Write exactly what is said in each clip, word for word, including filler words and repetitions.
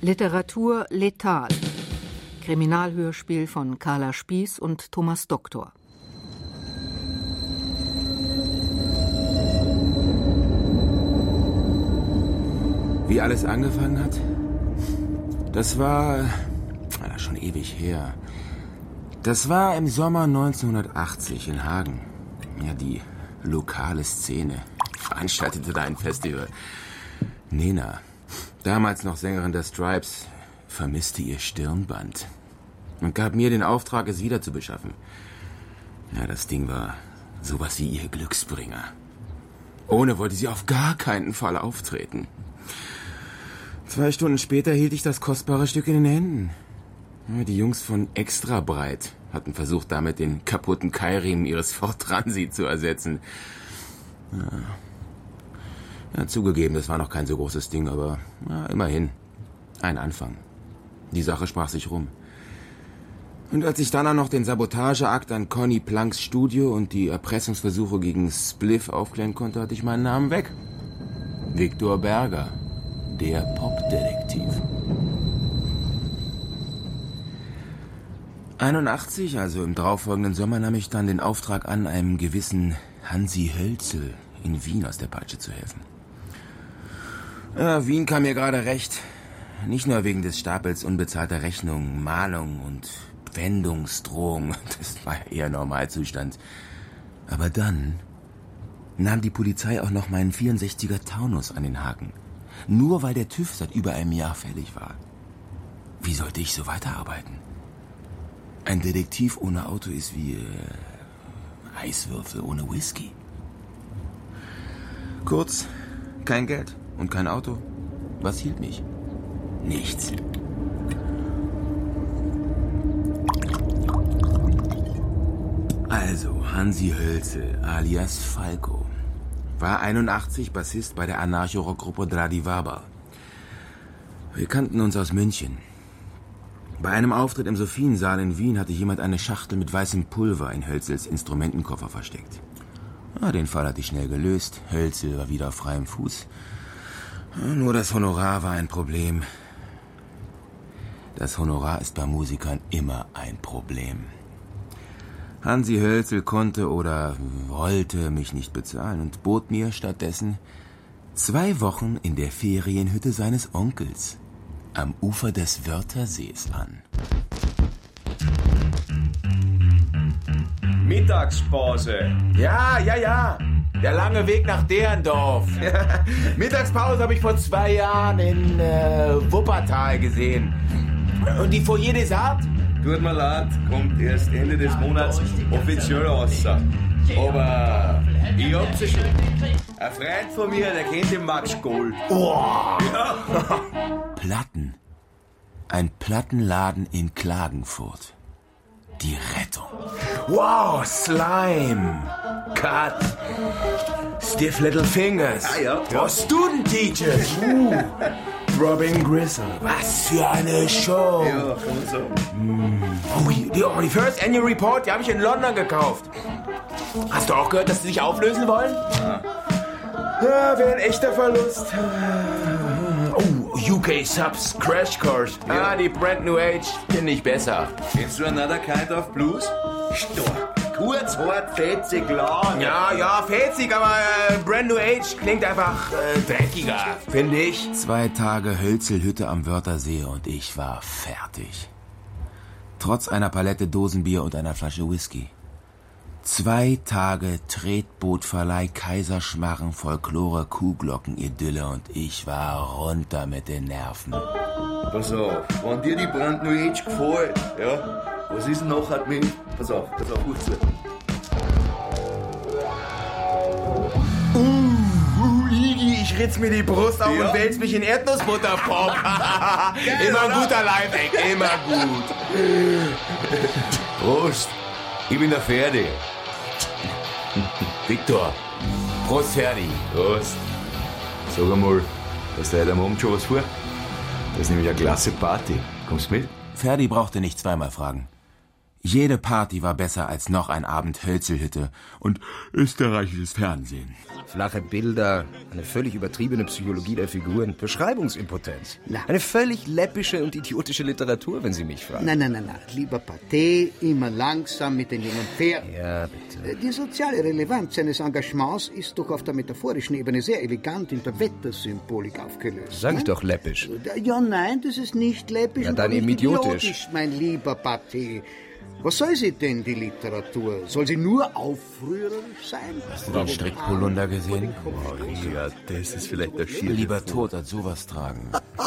Literatur letal. Kriminalhörspiel von Carla Spieß und Thomas Doktor. Wie alles angefangen hat? Das war... Na, schon ewig her. Das war im Sommer neunzehnhundertachtzig in Hagen. Ja, die lokale Szene veranstaltete da ein Festival. Nena, damals noch Sängerin der Stripes, vermisste ihr Stirnband und gab mir den Auftrag, es wieder zu beschaffen. Ja, das Ding war sowas wie ihr Glücksbringer. Ohne wollte sie auf gar keinen Fall auftreten. Zwei Stunden später hielt ich das kostbare Stück in den Händen. Ja, die Jungs von Extra Breit hatten versucht, damit den kaputten Keilriemen ihres Ford Transit zu ersetzen. Ja. Ja, zugegeben, das war noch kein so großes Ding, aber ja, immerhin. Ein Anfang. Die Sache sprach sich rum. Und als ich dann auch noch den Sabotageakt an Conny Planks Studio und die Erpressungsversuche gegen Spliff aufklären konnte, hatte ich meinen Namen weg. Viktor Berger, der Popdetektiv. einundachtzig, also im darauffolgenden Sommer, nahm ich dann den Auftrag an, einem gewissen Hansi Hölzel in Wien aus der Peitsche zu helfen. Ja, Wien kam mir gerade recht. Nicht nur wegen des Stapels unbezahlter Rechnungen, Mahnungen und Pfändungsdrohungen. Das war ja eher Normalzustand. Aber dann nahm die Polizei auch noch meinen vierundsechziger Taunus an den Haken. Nur weil der TÜV seit über einem Jahr fällig war. Wie sollte ich so weiterarbeiten? Ein Detektiv ohne Auto ist wie äh, Eiswürfel ohne Whisky. Kurz, kein Geld und kein Auto. Was hielt mich? Nichts. Also, Hansi Hölzel, alias Falco, war einundachtzig Bassist bei der Anarcho-Rockgruppe Dradivabar. Wir kannten uns aus München. Bei einem Auftritt im Sophiensaal in Wien hatte jemand eine Schachtel mit weißem Pulver in Hölzels Instrumentenkoffer versteckt. Ja, den Fall hatte ich schnell gelöst. Hölzel war wieder auf freiem Fuß. Ja, nur das Honorar war ein Problem. Das Honorar ist bei Musikern immer ein Problem. Hansi Hölzel konnte oder wollte mich nicht bezahlen und bot mir stattdessen zwei Wochen in der Ferienhütte seines Onkels am Ufer des Wörthersees an. Mittagspause. Ja, ja, ja. Der lange Weg nach Derendorf. Mittagspause habe ich vor zwei Jahren in äh, Wuppertal gesehen. Und die Foyer des Arts? Tut mir leid, kommt erst Ende des Monats offiziell raus. Aber ich hab sie schon. Ein Freund von mir, der kennt den Max Gold. Oh. Ja. Platten. Ein Plattenladen in Klagenfurt. Die Rettung. Wow, Slime. Cut. Stiff Little Fingers. Ah, ja. Oh, Student Teachers. Uh. Robin Gristle. Was für eine Show. Ja, kann man sagen. Mm. Oh, die, oh, die First Annual Report, die habe ich in London gekauft. Hast du auch gehört, dass sie sich auflösen wollen? Ja. Ja, wäre ein echter Verlust. Oh, U K Subs Crash Course. Ja. Ah, die Brand New Age finde ich besser. Kennst du Another Kind of Blues? Stark. Kurz, hart, fetzig, lang. Ja, ja, fetzig, aber äh, Brand New Age klingt einfach äh, dreckiger, finde ich. Zwei Tage Hölzelhütte am Wörthersee und ich war fertig. Trotz einer Palette Dosenbier und einer Flasche Whisky. Zwei Tage Tretbootverleih, Kaiserschmarren, Folklore, Kuhglocken, Idylle und ich war runter mit den Nerven. Pass auf, wenn dir die Brand New Age gefällt, ja, was ist denn nachher mit? Pass auf, pass auf, gut zu. Uh, uh, Iggy, ich ritz mir die Brust auf ja. und wälz mich in Erdnussbutterpop. Geil, immer oder? ein guter Lifehack, immer gut. Prost, ich bin der Ferdi. Viktor, Prost, Ferdi. Prost. Sag einmal, hast du heute am Abend schon was vor? Das ist nämlich eine klasse Party. Kommst mit? Ferdi brauchte nicht zweimal fragen. Jede Party war besser als noch ein Abend Hölzelhütte und österreichisches Fernsehen. Flache Bilder, eine völlig übertriebene Psychologie der Figuren, Beschreibungsimpotenz. Na. Eine völlig läppische und idiotische Literatur, wenn Sie mich fragen. Nein, nein, nein, nein. Lieber Pathé, immer langsam mit den jungen Pferden. Ja, bitte. Die soziale Relevanz seines Engagements ist doch auf der metaphorischen Ebene sehr elegant in der Wettersymbolik aufgelöst. Sag ich ne? doch läppisch. Ja, nein, das ist nicht läppisch. Ja, dann und eben nicht idiotisch. idiotisch, mein lieber Pathé. Was soll sie denn, die Literatur? Soll sie nur aufrührerisch sein? Hast du den Strickpolunder gesehen? Oh, ja, das ist vielleicht der Schirr. Lieber tot als sowas tragen.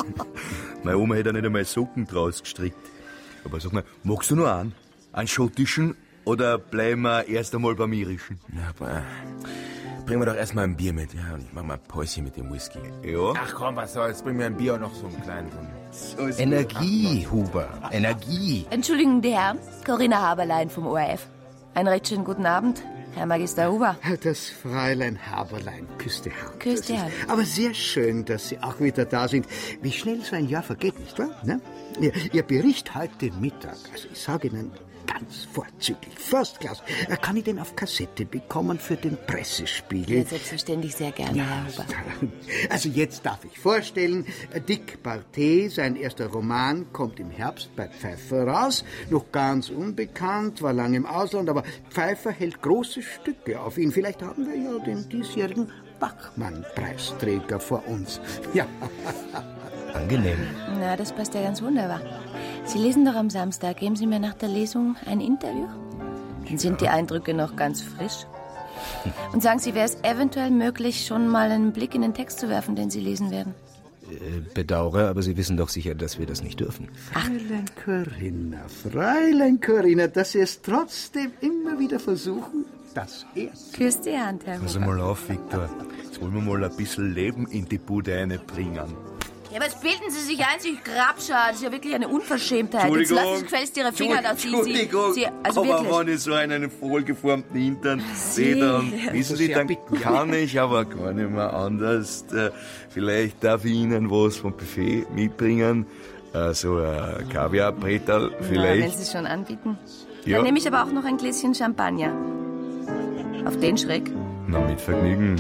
Meine Oma hätte nicht einmal Socken draus gestrickt. Aber sag mal, magst du nur einen? Einen schottischen oder bleiben wir erst einmal beim irischen? Na, aber bring mir doch erstmal ein Bier mit, ja, und ich mach mal ein Päuschen mit dem Whisky. Ja? Ach komm, was soll's, bring mir ein Bier und noch so einen kleinen... So Energie, Huber, Energie. Entschuldigen, die Herren, Corinna Haberlein vom O R F. Einen recht schönen guten Abend, Herr Magister Huber. Das Fräulein Haberlein, küsst die Hand. Küsst die Hand. Aber sehr schön, dass Sie auch wieder da sind. Wie schnell so ein Jahr vergeht, nicht wahr? Ne? Ihr, Ihr Bericht heute Mittag, also ich sage Ihnen, ganz vorzüglich, First Class. Kann ich den auf Kassette bekommen für den Pressespiegel? Ja, selbstverständlich sehr gerne, Herr Huber. Also jetzt darf ich vorstellen, Dick Barthé, sein erster Roman, kommt im Herbst bei Pfeiffer raus. Noch ganz unbekannt, war lange im Ausland, aber Pfeiffer hält große Stücke auf ihn. Vielleicht haben wir ja den diesjährigen Bachmann-Preisträger vor uns. Ja. Angenehm. Na, das passt ja ganz wunderbar. Sie lesen doch am Samstag. Geben Sie mir nach der Lesung ein Interview? Dann sind die Eindrücke noch ganz frisch. Und sagen Sie, wäre es eventuell möglich, schon mal einen Blick in den Text zu werfen, den Sie lesen werden? Äh, bedauere, aber Sie wissen doch sicher, dass wir das nicht dürfen. Fräulein Corinna, Fräulein Corinna, dass Sie es trotzdem immer wieder versuchen, das erst. Küsst die Hand, Herr Huber. Pass mal auf, Viktor. Jetzt wollen wir mal ein bisschen Leben in die Bude reinbringen. Ja, was bilden Sie sich ein, sich Grabschar? Das ist ja wirklich eine Unverschämtheit. Entschuldigung. Jetzt lassen Sie gefälligst Ihre Finger, dass Sie... Entschuldigung, Sie, also aber wirklich. wenn ich so einen vollgeformten Hintern Sie- sehe, dann Ja, wissen Sie, dann bitten. kann ich aber gar nicht mehr anders. Äh, Vielleicht darf ich Ihnen was vom Buffet mitbringen. Äh, So ein Kaviarbrettel Na, wenn vielleicht. Sie es schon anbieten. Ja. Dann nehme ich aber auch noch ein Gläschen Champagner. Auf den Schreck. Na, mit Vergnügen.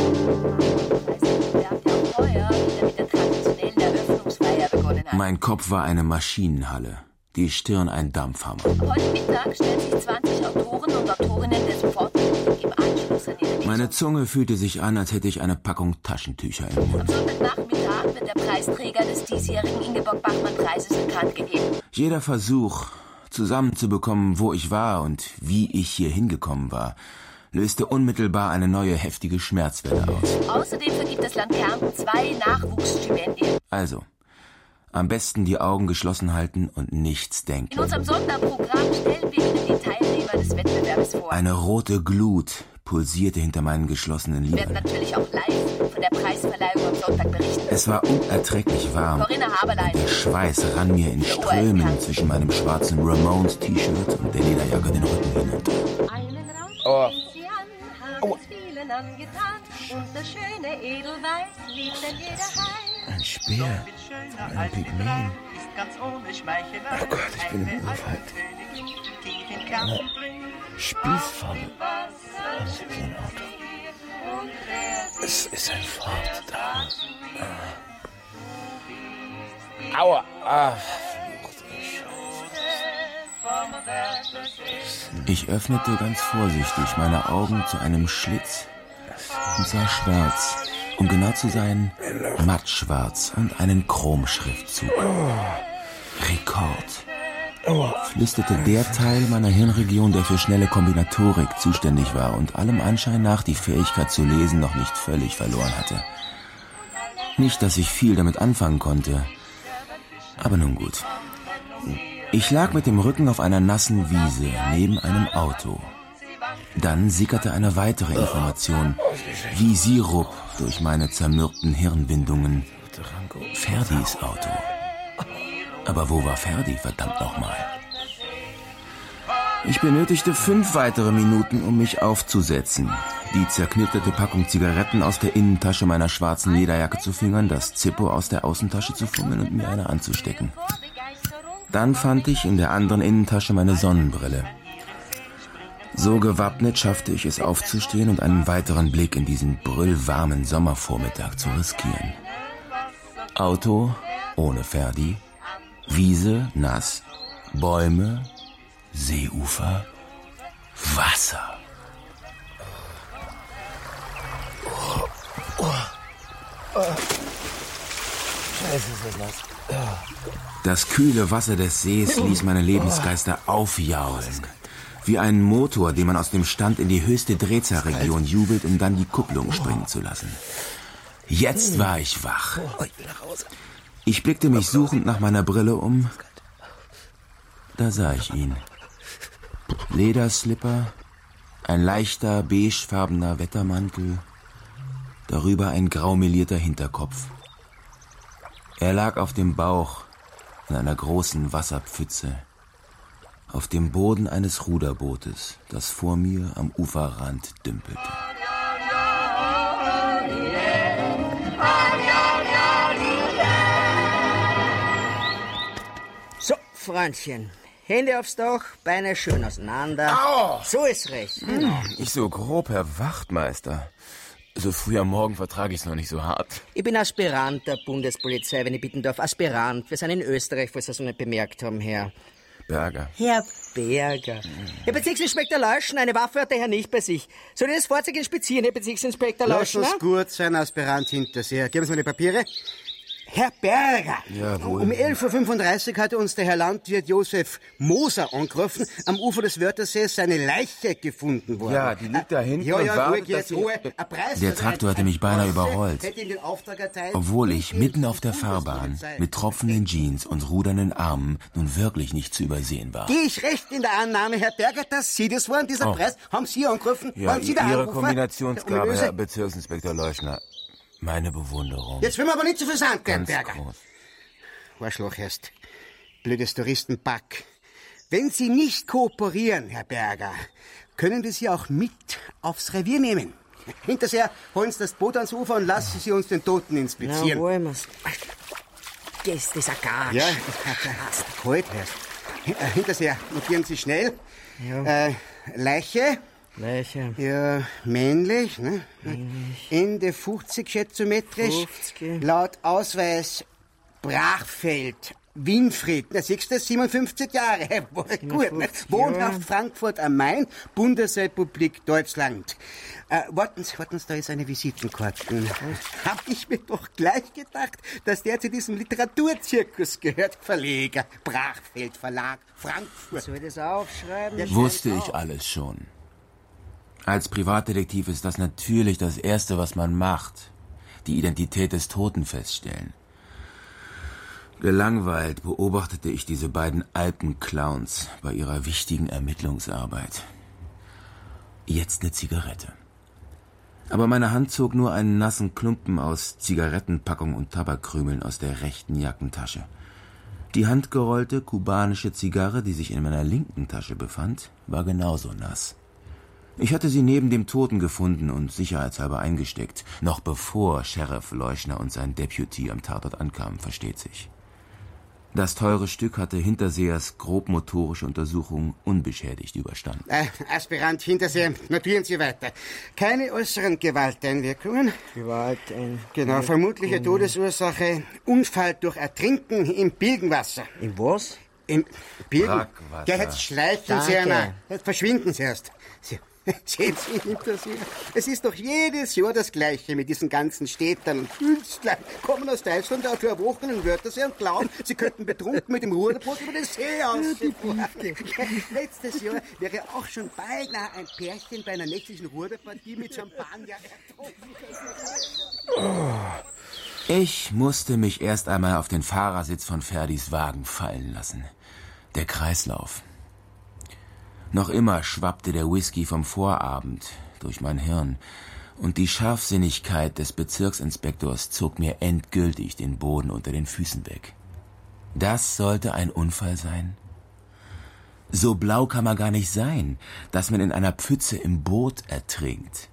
Mein Kopf war eine Maschinenhalle, die Stirn ein Dampfhammer. Heute Mittag stellen sich zwanzig Autoren und Autorinnen des Fortbildungs im Anschluss an ihre Lesung. Meine Zunge fühlte sich an, als hätte ich eine Packung Taschentücher im Am Mund. Sonntagnachmittag wird der Preisträger des diesjährigen Ingeborg-Bachmann-Preises bekannt gegeben. Jeder Versuch, zusammenzubekommen, wo ich war und wie ich hier hingekommen war, löste unmittelbar eine neue heftige Schmerzwelle aus. Außerdem vergibt das Land Kärnten zwei Nachwuchsstipendien. Also, am besten die Augen geschlossen halten und nichts In denken. unserem Sonderprogramm stellen wir Ihnen die Teilnehmer des Wettbewerbs vor. Eine rote Glut pulsierte hinter meinen geschlossenen Wir werden Lidern. natürlich auch live von der Preisverleihung am Sonntag berichten. Es war unerträglich warm. Corinna Haberlein. Der Schweiß rann mir in Strömen zwischen meinem schwarzen Ramones-T-Shirt und der Lederjacke den Rücken hinunter. Oh. Aua. Vielen angetan und das schöne Edelweiß liebt denn jeder Heim. Ein Speer. Ein Pygmäen. Oh Gott, ich bin im Urwald. Spießfalle. Das ist ein Auto. Es ist ein Fahrt da. Ah. Aua. Ah. Ich öffnete ganz vorsichtig meine Augen zu einem Schlitz und sah schwarz, um genau zu sein, mattschwarz und einen Chromschriftzug. Rekord, flüsterte der Teil meiner Hirnregion, der für schnelle Kombinatorik zuständig war und allem Anschein nach die Fähigkeit zu lesen noch nicht völlig verloren hatte. Nicht, dass ich viel damit anfangen konnte, aber nun gut. Ich lag mit dem Rücken auf einer nassen Wiese neben einem Auto. Dann sickerte eine weitere Information, wie Sirup durch meine zermürbten Hirnwindungen. Ferdis Auto. Aber wo war Ferdi, verdammt nochmal? Ich benötigte fünf weitere Minuten, um mich aufzusetzen, die zerknitterte Packung Zigaretten aus der Innentasche meiner schwarzen Lederjacke zu fingern, das Zippo aus der Außentasche zu fummeln und mir eine anzustecken. Dann fand ich in der anderen Innentasche meine Sonnenbrille. So gewappnet schaffte ich es aufzustehen und einen weiteren Blick in diesen brüllwarmen Sommervormittag zu riskieren. Auto ohne Ferdi, Wiese nass, Bäume, Seeufer, Wasser. Oh, oh, oh. Scheiße, ist das nass. Das kühle Wasser des Sees ließ meine Lebensgeister aufjaulen. Wie ein Motor, den man aus dem Stand in die höchste Drehzahlregion jubelt, um dann die Kupplung springen zu lassen. Jetzt war ich wach. Ich blickte mich suchend nach meiner Brille um. Da sah ich ihn. Lederslipper, ein leichter beigefarbener Wettermantel, darüber ein graumelierter Hinterkopf. Er lag auf dem Bauch in einer großen Wasserpfütze, auf dem Boden eines Ruderbootes, das vor mir am Uferrand dümpelte. So, Freundchen, Hände aufs Dach, Beine schön auseinander. Au! So ist recht. Hm, ich so grob, Herr Wachtmeister. So früh am Morgen vertrage ich es noch nicht so hart. Ich bin Aspirant der Bundespolizei, wenn ich bitten darf. Aspirant. Wir sind in Österreich, falls Sie das noch nicht bemerkt haben, Herr. Berger. Herr Berger. Herr Bezirksinspektor Lauschen, eine Waffe hat der Herr nicht bei sich. Soll ich das Fahrzeug inspizieren, Herr Bezirksinspektor Lass Lauschen? uns gut sein, Aspirant hinter Sie. Geben Sie mir die Papiere. Herr Berger! Jawohl. Um elf Uhr fünfunddreißig hatte uns der Herr Landwirt Josef Moser angerufen, am Ufer des Wörthersees seine Leiche gefunden worden. Ja, die liegt da hinten Ja, und ja, wartet, ruhig jetzt, dass sie- Ruhe. Ein Preis Der für Traktor ein- hatte mich beinahe ein Porsche überrollt. hätte ihm den Auftrag erteilt, Obwohl ich mitten auf der Bundespolizei. Fahrbahn mit tropfenden Jeans und rudernden Armen nun wirklich nicht zu übersehen war. Gehe ich recht in der Annahme, Herr Berger, dass Sie das waren, dieser Oh. Preis? Haben Sie angerufen? Ja, waren Sie der Ihre Anrufer? Kombinationsgabe, Ominöse- Herr Bezirksinspektor Leuschner. Meine Bewunderung. Jetzt will man aber nicht zu viel sagen, Herr Ganz Berger. groß. Arschloch erst. Blödes Touristenpack. Wenn Sie nicht kooperieren, Herr Berger, können wir Sie auch mit aufs Revier nehmen. Hinterher holen Sie das Boot ans Ufer und lassen Sie uns den Toten Na, inspizieren. wollen wir's. Das ist ein Gatsch. Ja, hast kalt erst. Hinterher notieren Sie schnell. Ja. Äh, Leiche. Leiche. Ja, männlich, ne? Ende fünfzig schätzometrisch. fünfzig. Laut Ausweis Brachfeld, Winfried, na siehst du, siebenundfünfzig Jahre. Gut, ne? siebenundfünfzig Wohnhaft Jahre. Frankfurt am Main, Bundesrepublik Deutschland. Äh, warten Sie, warten Sie, da ist eine Visitenkarte. Hab ich mir doch gleich gedacht, dass der zu diesem Literaturzirkus gehört. Verleger, Brachfeld Verlag, Frankfurt. Soll ich das aufschreiben? Wusste ich alles schon. Als Privatdetektiv ist das natürlich das Erste, was man macht. Die Identität des Toten feststellen. Gelangweilt beobachtete ich diese beiden alten Clowns bei ihrer wichtigen Ermittlungsarbeit. Jetzt eine Zigarette. Aber meine Hand zog nur einen nassen Klumpen aus Zigarettenpackung und Tabakkrümeln aus der rechten Jackentasche. Die handgerollte kubanische Zigarre, die sich in meiner linken Tasche befand, war genauso nass. Ich hatte sie neben dem Toten gefunden und sicherheitshalber eingesteckt, noch bevor Sheriff Leuschner und sein Deputy am Tatort ankamen, versteht sich. Das teure Stück hatte Hintersehers grobmotorische Untersuchung unbeschädigt überstanden. Äh, Aspirant Hinterseher, notieren Sie weiter. Keine äußeren Gewalteinwirkungen. Gewalt, ein... Genau, vermutliche Todesursache, Unfall durch Ertrinken im Bilgenwasser. In was? Im Bilgen? Brackwasser. Ja, jetzt schleichen Danke. Sie einmal. Jetzt verschwinden Sie erst. Sie, sehen Sie Hinterseher. Es ist doch jedes Jahr das Gleiche mit diesen ganzen Städtern und Künstlern. Kommen aus Deutschland auf vier Wochen in Wörthersee und glauben, sie könnten betrunken mit dem Ruderboot über den See ausfahren. Letztes Jahr wäre auch schon beinahe ein Pärchen bei einer nächtlichen Ruderpartie mit Champagner ertrunken. Ich musste mich erst einmal auf den Fahrersitz von Ferdis Wagen fallen lassen. Der Kreislauf. Noch immer schwappte der Whisky vom Vorabend durch mein Hirn und die Scharfsinnigkeit des Bezirksinspektors zog mir endgültig den Boden unter den Füßen weg. Das sollte ein Unfall sein? So blau kann man gar nicht sein, dass man in einer Pfütze im Boot ertrinkt.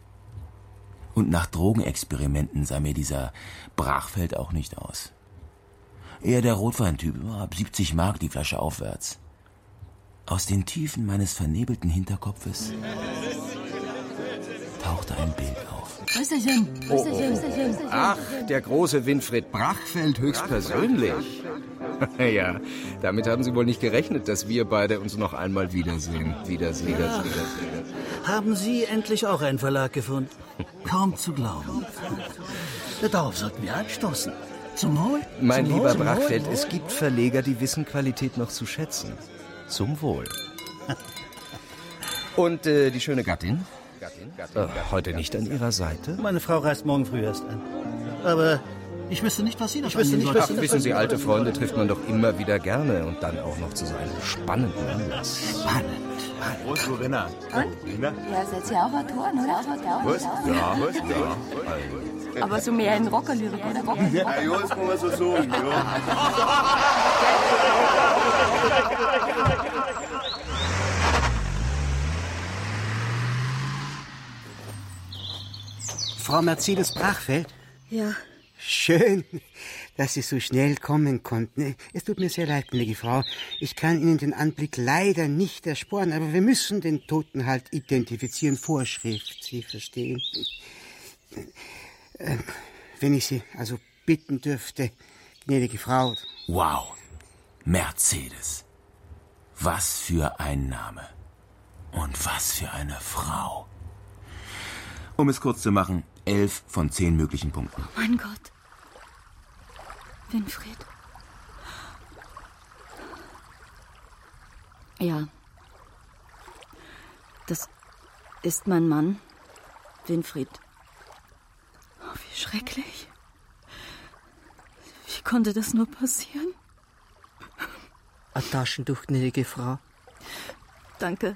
Und nach Drogenexperimenten sah mir dieser Brachfeld auch nicht aus. Eher der Rotweintyp, ab siebzig Mark die Flasche aufwärts. Aus den Tiefen meines vernebelten Hinterkopfes tauchte ein Bild auf. Prösterchen, Prösterchen, Prösterchen. Ach, der große Winfried Brachfeld höchstpersönlich. Ja, damit haben Sie wohl nicht gerechnet, dass wir beide uns noch einmal wiedersehen. Wiedersehen, ja. wiedersehen, wiedersehen. Haben Sie endlich auch einen Verlag gefunden? Kaum zu glauben. Darauf sollten wir anstoßen. Zum Wohl. Mein Zum lieber Wohl, Brachfeld, Wohl, es gibt Verleger, die wissen Qualität noch zu schätzen. Zum Wohl. Und äh, die schöne Gattin? Gattin, Gattin, Gattin äh, heute nicht an Ihrer Seite? Meine Frau reist morgen früh erst an. Aber ich wüsste nicht, was Sie Ich wüsste nicht, was Ach, wissen Sie, alte Freunde trifft man doch immer wieder gerne und dann auch noch zu so einem spannenden Anlass. Spannend. Prost, Corinna. Und? Ja, seid ihr auch Autoren, oder? Was? Ja, was? Ja. Aber so mehr in Rockerlyrik, oder? Rocker Ja, ja, das kann man so sagen, ja. Frau Mercedes Brachfeld? Ja. Schön, dass Sie so schnell kommen konnten. Es tut mir sehr leid, gnädige Frau. Ich kann Ihnen den Anblick leider nicht ersparen, aber wir müssen den Toten halt identifizieren. Vorschrift, Sie verstehen. Äh, wenn ich Sie also bitten dürfte, gnädige Frau. Wow, Mercedes. Was für ein Name. Und was für eine Frau. Um es kurz zu machen, elf von zehn möglichen Punkten. Oh mein Gott. Winfried. Ja. Das ist mein Mann, Winfried. Oh, wie schrecklich. Wie konnte das nur passieren? Ein Taschentuch, gnädige Frau. Danke.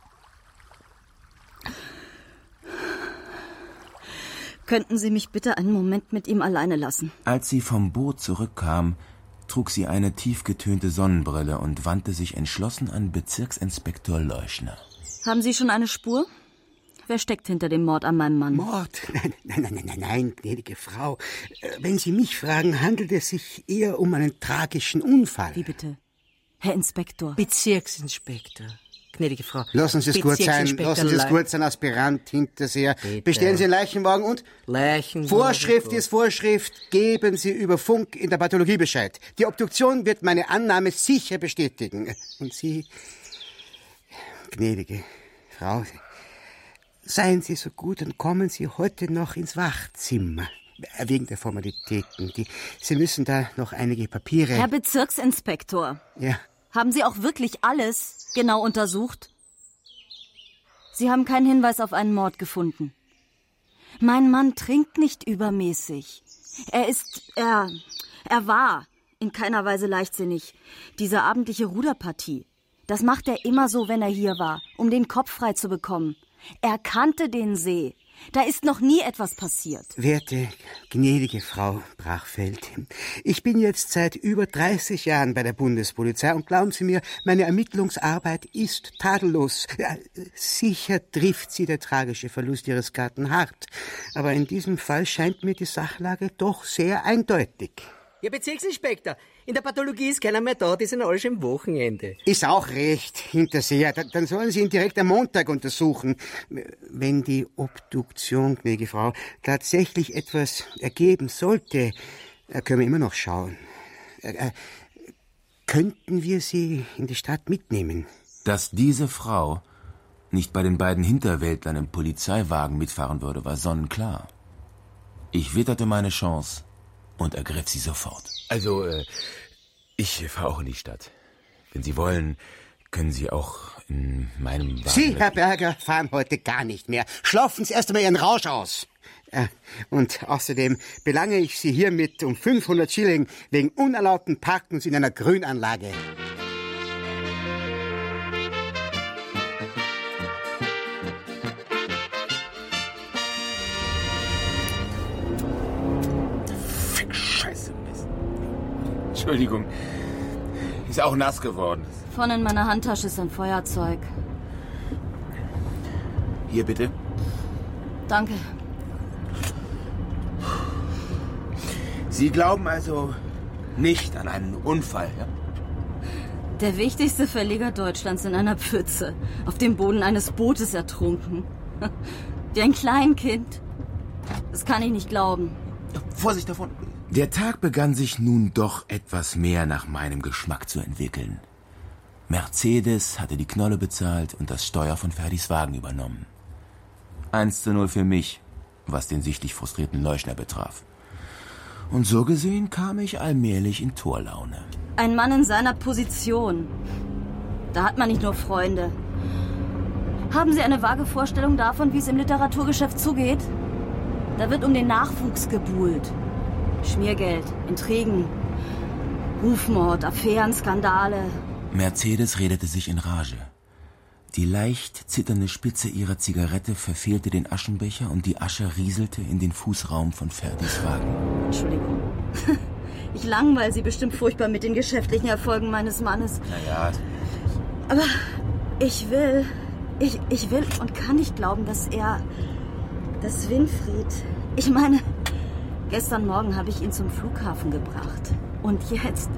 Könnten Sie mich bitte einen Moment mit ihm alleine lassen? Als sie vom Boot zurückkam, trug sie eine tiefgetönte Sonnenbrille und wandte sich entschlossen an Bezirksinspektor Leuschner. Haben Sie schon eine Spur? Wer steckt hinter dem Mord an meinem Mann? Mord? Nein, nein, nein, nein, nein, gnädige Frau. Wenn Sie mich fragen, handelt es sich eher um einen tragischen Unfall. Wie bitte? Herr Inspektor. Bezirksinspektor. Gnädige Frau. Lassen Sie es gut sein. Lassen Sie es gut sein, Aspirant Hinterseher. Bestellen Sie den Leichenwagen und? Leichenwagen. Vorschrift ist Vorschrift. Geben Sie über Funk in der Pathologie Bescheid. Die Obduktion wird meine Annahme sicher bestätigen. Und Sie, gnädige Frau, seien Sie so gut und kommen Sie heute noch ins Wachzimmer. Wegen der Formalitäten. Die, Sie müssen da noch einige Papiere... Herr Bezirksinspektor. Ja. Haben Sie auch wirklich alles genau untersucht? Sie haben keinen Hinweis auf einen Mord gefunden. Mein Mann trinkt nicht übermäßig. Er ist, er, er war in keiner Weise leichtsinnig. Diese abendliche Ruderpartie, das macht er immer so, wenn er hier war, um den Kopf frei zu bekommen. Er kannte den See. Da ist noch nie etwas passiert. Werte, gnädige Frau Brachfeld, ich bin jetzt seit über dreißig Jahren bei der Bundespolizei und glauben Sie mir, meine Ermittlungsarbeit ist tadellos. Ja, sicher trifft Sie der tragische Verlust Ihres Gatten hart, aber in diesem Fall scheint mir die Sachlage doch sehr eindeutig. Herr Bezirksinspektor, in der Pathologie ist keiner mehr da, die sind alle schon am Wochenende. Ist auch recht, Hinterseher. Dann sollen Sie ihn direkt am Montag untersuchen. Wenn die Obduktion, gnädige Frau, tatsächlich etwas ergeben sollte, können wir immer noch schauen. Könnten wir Sie in die Stadt mitnehmen? Dass diese Frau nicht bei den beiden Hinterwäldlern im Polizeiwagen mitfahren würde, war sonnenklar. Ich witterte meine Chance und ergriff sie sofort. Also, äh, ich fahre auch in die Stadt. Wenn Sie wollen, können Sie auch in meinem Wagen... Sie, Herr Berger, fahren heute gar nicht mehr. Schlafen Sie erst einmal Ihren Rausch aus. Äh, und außerdem belange ich Sie hiermit um fünfhundert Schilling wegen unerlaubten Parkens in einer Grünanlage. Entschuldigung, ist auch nass geworden. Vorne in meiner Handtasche ist ein Feuerzeug. Hier bitte. Danke. Sie glauben also, Nicht an einen Unfall, ja? Der wichtigste Verleger Deutschlands in einer Pfütze, auf dem Boden eines Bootes ertrunken. Wie ein Kleinkind. Das kann ich nicht glauben. Vorsicht davon. Der Tag begann sich nun doch etwas mehr nach meinem Geschmack zu entwickeln. Mercedes hatte die Knolle bezahlt und das Steuer von Ferdis Wagen übernommen. eins zu null für mich, was den sichtlich frustrierten Leuschner betraf. Und so gesehen kam ich allmählich in Torlaune. Ein Mann in seiner Position. Da hat man nicht nur Freunde. Haben Sie eine vage Vorstellung davon, wie es im Literaturgeschäft zugeht? Da wird um den Nachwuchs gebuhlt. Schmiergeld, Intrigen, Rufmord, Affären, Skandale. Mercedes redete sich in Rage. Die leicht zitternde Spitze ihrer Zigarette verfehlte den Aschenbecher und die Asche rieselte in den Fußraum von Ferdis Wagen. Entschuldigung. Ich langweile Sie bestimmt furchtbar mit den geschäftlichen Erfolgen meines Mannes. Naja. Aber ich will, ich, ich will und kann nicht glauben, dass er, dass Winfried, ich meine, gestern Morgen habe ich ihn zum Flughafen gebracht. Und jetzt...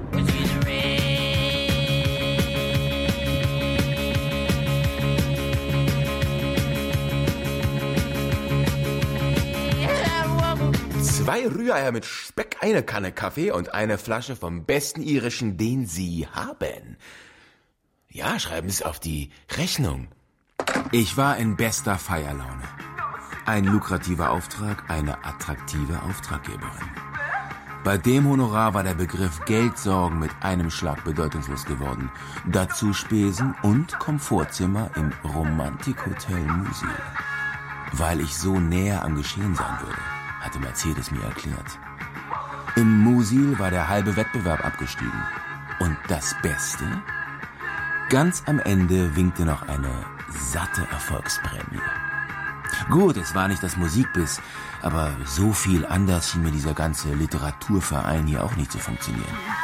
Zwei Rühreier mit Speck, eine Kanne Kaffee und eine Flasche vom besten irischen, den Sie haben. Ja, schreiben Sie es auf die Rechnung. Ich war in bester Feierlaune. Ein lukrativer Auftrag, eine attraktive Auftraggeberin. Bei dem Honorar war der Begriff Geldsorgen mit einem Schlag bedeutungslos geworden. Dazu Spesen und Komfortzimmer im Romantikhotel Musil. Weil ich so näher am Geschehen sein würde, hatte Mercedes mir erklärt. Im Musil war der halbe Wettbewerb abgestiegen. Und das Beste? Ganz am Ende winkte noch eine satte Erfolgsprämie. Gut, es war nicht das Musikbiss, aber so viel anders schien mir dieser ganze Literaturverein hier auch nicht zu funktionieren.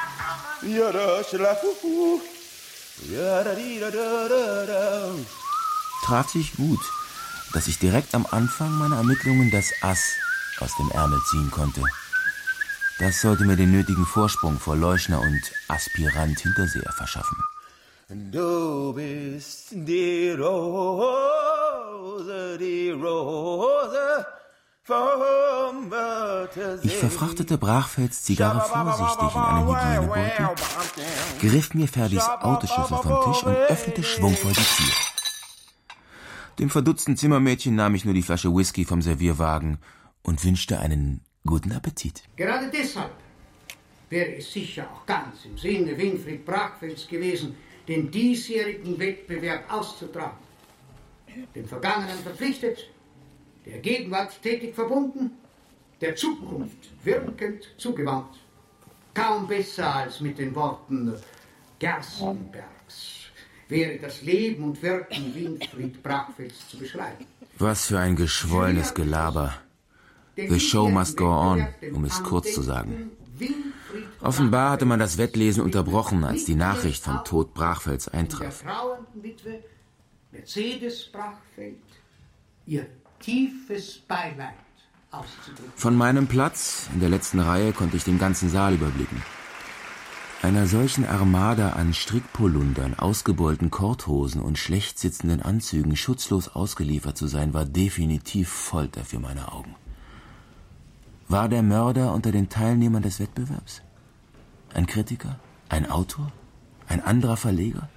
Traf sich gut, dass ich direkt am Anfang meiner Ermittlungen das Ass aus dem Ärmel ziehen konnte. Das sollte mir den nötigen Vorsprung vor Leuschner und Aspirant Hinterseher verschaffen. Du bist die Rose, die Rose vom Wörthersee. Ich verfrachtete Brachfelds Zigarre vorsichtig in einen Hygienebeutel, griff mir Ferdis Autoschlüssel vom Tisch und öffnete schwungvoll die Tür. Dem verdutzten Zimmermädchen nahm ich nur die Flasche Whisky vom Servierwagen und wünschte einen guten Appetit. Gerade deshalb wäre es sicher auch ganz im Sinne Winfried Brachfelds gewesen, den diesjährigen Wettbewerb auszutragen. Dem Vergangenen verpflichtet, der Gegenwart tätig verbunden, der Zukunft wirkend zugewandt. Kaum besser als mit den Worten Gerstenbergs wäre das Leben und Wirken Winfried Brachfelds zu beschreiben. Was für ein geschwollenes Gelaber. The show must go on, um es kurz zu sagen. Offenbar hatte man das Wettlesen unterbrochen, als die Nachricht vom Tod Brachfelds eintraf. Der trauernden Witwe Mercedes Brachfeld ihr tiefes Beileid auszudrücken. Von meinem Platz in der letzten Reihe konnte ich den ganzen Saal überblicken. Einer solchen Armada an Strickpolundern, ausgebeulten Korthosen und schlecht sitzenden Anzügen schutzlos ausgeliefert zu sein, war definitiv Folter für meine Augen. War der Mörder unter den Teilnehmern des Wettbewerbs? Ein Kritiker? Ein Autor? Ein anderer Verleger?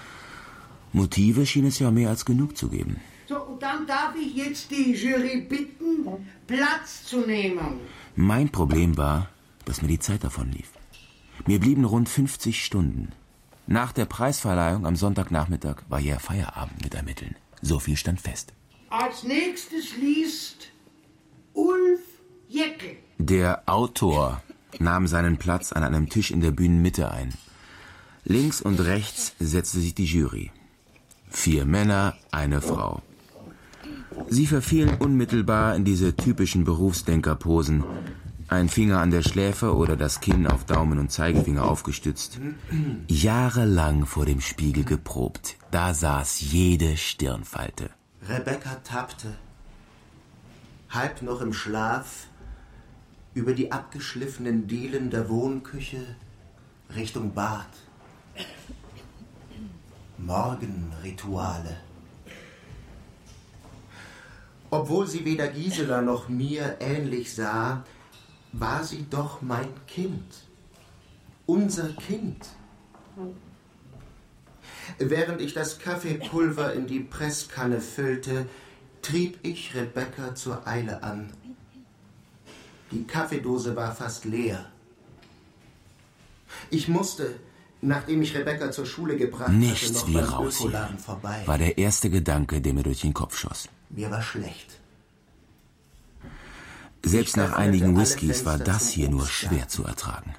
Motive schien es ja mehr als genug zu geben. So, und dann darf ich jetzt die Jury bitten, Platz zu nehmen. Mein Problem war, dass mir die Zeit davon lief. Mir blieben rund fünfzig Stunden. Nach der Preisverleihung am Sonntagnachmittag war ja Feierabend mit Ermitteln. So viel stand fest. Als nächstes liest Ulf Jäckel. Der Autor nahm seinen Platz an einem Tisch in der Bühnenmitte ein. Links und rechts setzte sich die Jury. Vier Männer, eine Frau. Sie verfielen unmittelbar in diese typischen Berufsdenkerposen. Ein Finger an der Schläfe oder das Kinn auf Daumen und Zeigefinger aufgestützt. Jahrelang vor dem Spiegel geprobt. Da saß jede Stirnfalte. Rebecca tappte, halb noch im Schlaf, über die abgeschliffenen Dielen der Wohnküche Richtung Bad. Morgenrituale. Obwohl sie weder Gisela noch mir ähnlich sah, war sie doch mein Kind. Unser Kind. Während ich das Kaffeepulver in die Presskanne füllte, trieb ich Rebecca zur Eile an. Die Kaffeedose war fast leer. Ich musste, nachdem ich Rebecca zur Schule gebracht Nichts hatte, noch wie beim raus hier, Ökoladen vorbei. war der erste Gedanke, der mir durch den Kopf schoss. Mir war schlecht. Selbst nach einigen Whiskys war das hier nur schwer zu ertragen.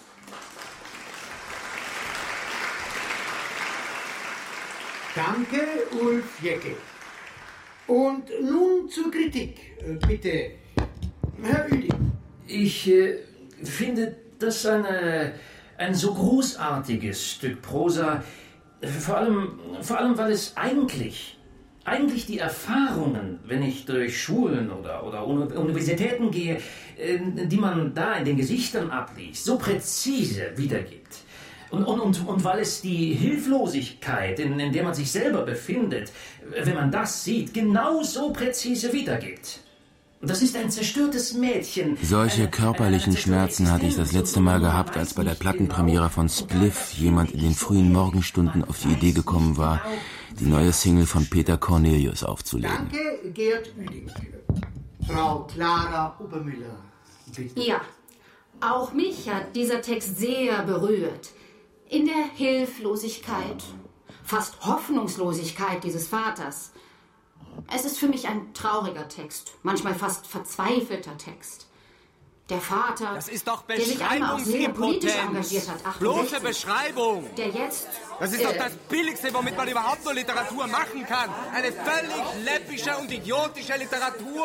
Danke, Ulf Jäckel. Und nun zur Kritik. Bitte, Herr Ueding. Ich äh, finde das eine, ein so großartiges Stück Prosa, vor allem, vor allem weil es eigentlich, eigentlich die Erfahrungen, wenn ich durch Schulen oder, oder Universitäten gehe, äh, die man da in den Gesichtern abliest, so präzise wiedergibt. Und, und, und, und weil es die Hilflosigkeit, in, in der man sich selber befindet, wenn man das sieht, genauso präzise wiedergibt. Das ist ein zerstörtes Mädchen. Solche eine, körperlichen eine Schmerzen hatte ich das letzte Mal gehabt, als bei der Plattenpremiere von Spliff jemand in den frühen Morgenstunden auf die Idee gekommen war, die neue Single von Peter Cornelius aufzulegen. Danke, Gerd Ueding. Frau Clara Obermüller, bitte. Ja, auch mich hat dieser Text sehr berührt. In der Hilflosigkeit, fast Hoffnungslosigkeit dieses Vaters. Es ist für mich ein trauriger Text, manchmal fast verzweifelter Text. Der Vater, das ist doch der sich einmal auch sehr politisch engagiert hat, achtundsechzig, bloße Beschreibung. Der jetzt... Das ist äh, doch das Billigste, womit man überhaupt nur Literatur machen kann. Eine völlig läppische und idiotische Literatur.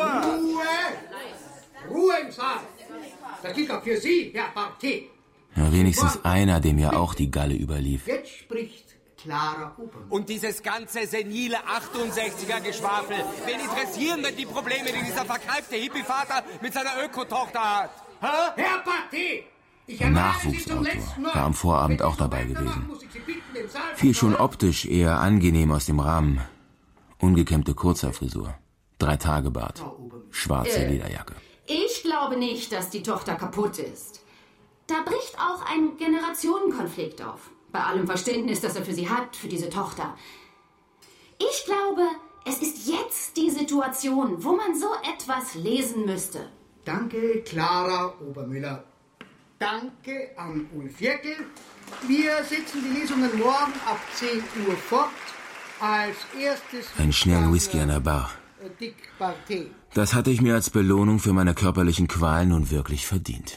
Ruhe! Ruhe im Saal! Das gilt auch für Sie, Herr Barthé. Ja, wenigstens einer, dem ja auch die Galle überlief. Jetzt spricht Clara Obermüller. Und dieses ganze senile achtundsechziger-Geschwafel. Wen interessieren denn die Probleme, die dieser verkalkte Hippie-Vater mit seiner Ökotochter hat? Ha? Herr Barthé! Der Nachwuchsautor war am Vorabend auch dabei gewesen. Fiel schon optisch eher angenehm aus dem Rahmen. Ungekämmte Kurzhaarfrisur, Drei-Tage-Bart, schwarze Lederjacke. Ich glaube nicht, dass die Tochter kaputt ist. Da bricht auch ein Generationenkonflikt auf. Bei allem Verständnis, das er für sie hat, für diese Tochter. Ich glaube, es ist jetzt die Situation, wo man so etwas lesen müsste. Danke, Clara Obermüller. Danke an Ulf Jäckel. Wir setzen die Lesungen morgen ab zehn Uhr fort. Als erstes... Einen schnellen Whisky an der Bar. Dick Barthé. Das hatte ich mir als Belohnung für meine körperlichen Qualen nun wirklich verdient.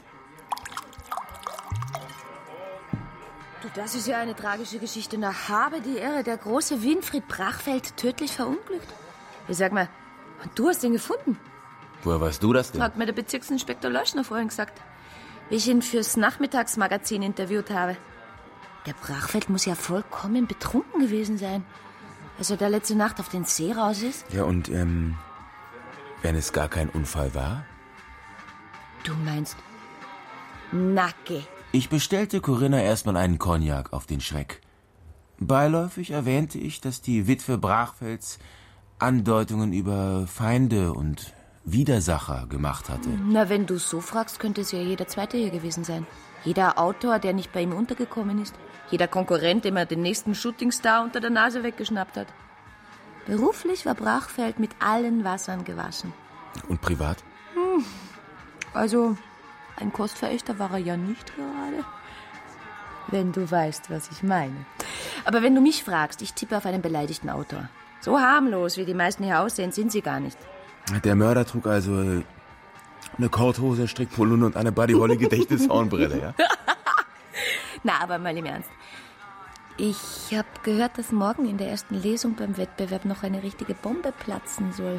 Du, das ist ja eine tragische Geschichte. Na, habe die Ehre, der große Winfried Brachfeld tödlich verunglückt. Ich sag mal, du hast ihn gefunden. Woher weißt du das denn? Hat mir der Bezirksinspektor Leuschner vorhin gesagt, wie ich ihn fürs Nachmittagsmagazin interviewt habe. Der Brachfeld muss ja vollkommen betrunken gewesen sein, als er da letzte Nacht auf den See raus ist. Ja, und, ähm, wenn es gar kein Unfall war? Du meinst Nacke. Ich bestellte Corinna erstmal einen Cognac auf den Schreck. Beiläufig erwähnte ich, dass die Witwe Brachfelds Andeutungen über Feinde und Widersacher gemacht hatte. Na, wenn du so fragst, könnte es ja jeder Zweite hier gewesen sein. Jeder Autor, der nicht bei ihm untergekommen ist. Jeder Konkurrent, dem er den nächsten Shootingstar unter der Nase weggeschnappt hat. Beruflich war Brachfeld mit allen Wassern gewaschen. Und privat? Hm. Also, ein Kostverächter war er ja nicht gerade. Wenn du weißt, was ich meine. Aber wenn du mich fragst, ich tippe auf einen beleidigten Autor. So harmlos, wie die meisten hier aussehen, sind sie gar nicht. Der Mörder trug also eine Korthose, Strickpolunder und eine Buddy Holly Gedächtnishornbrille, ja? Na, aber mal im Ernst. Ich habe gehört, dass morgen in der ersten Lesung beim Wettbewerb noch eine richtige Bombe platzen soll.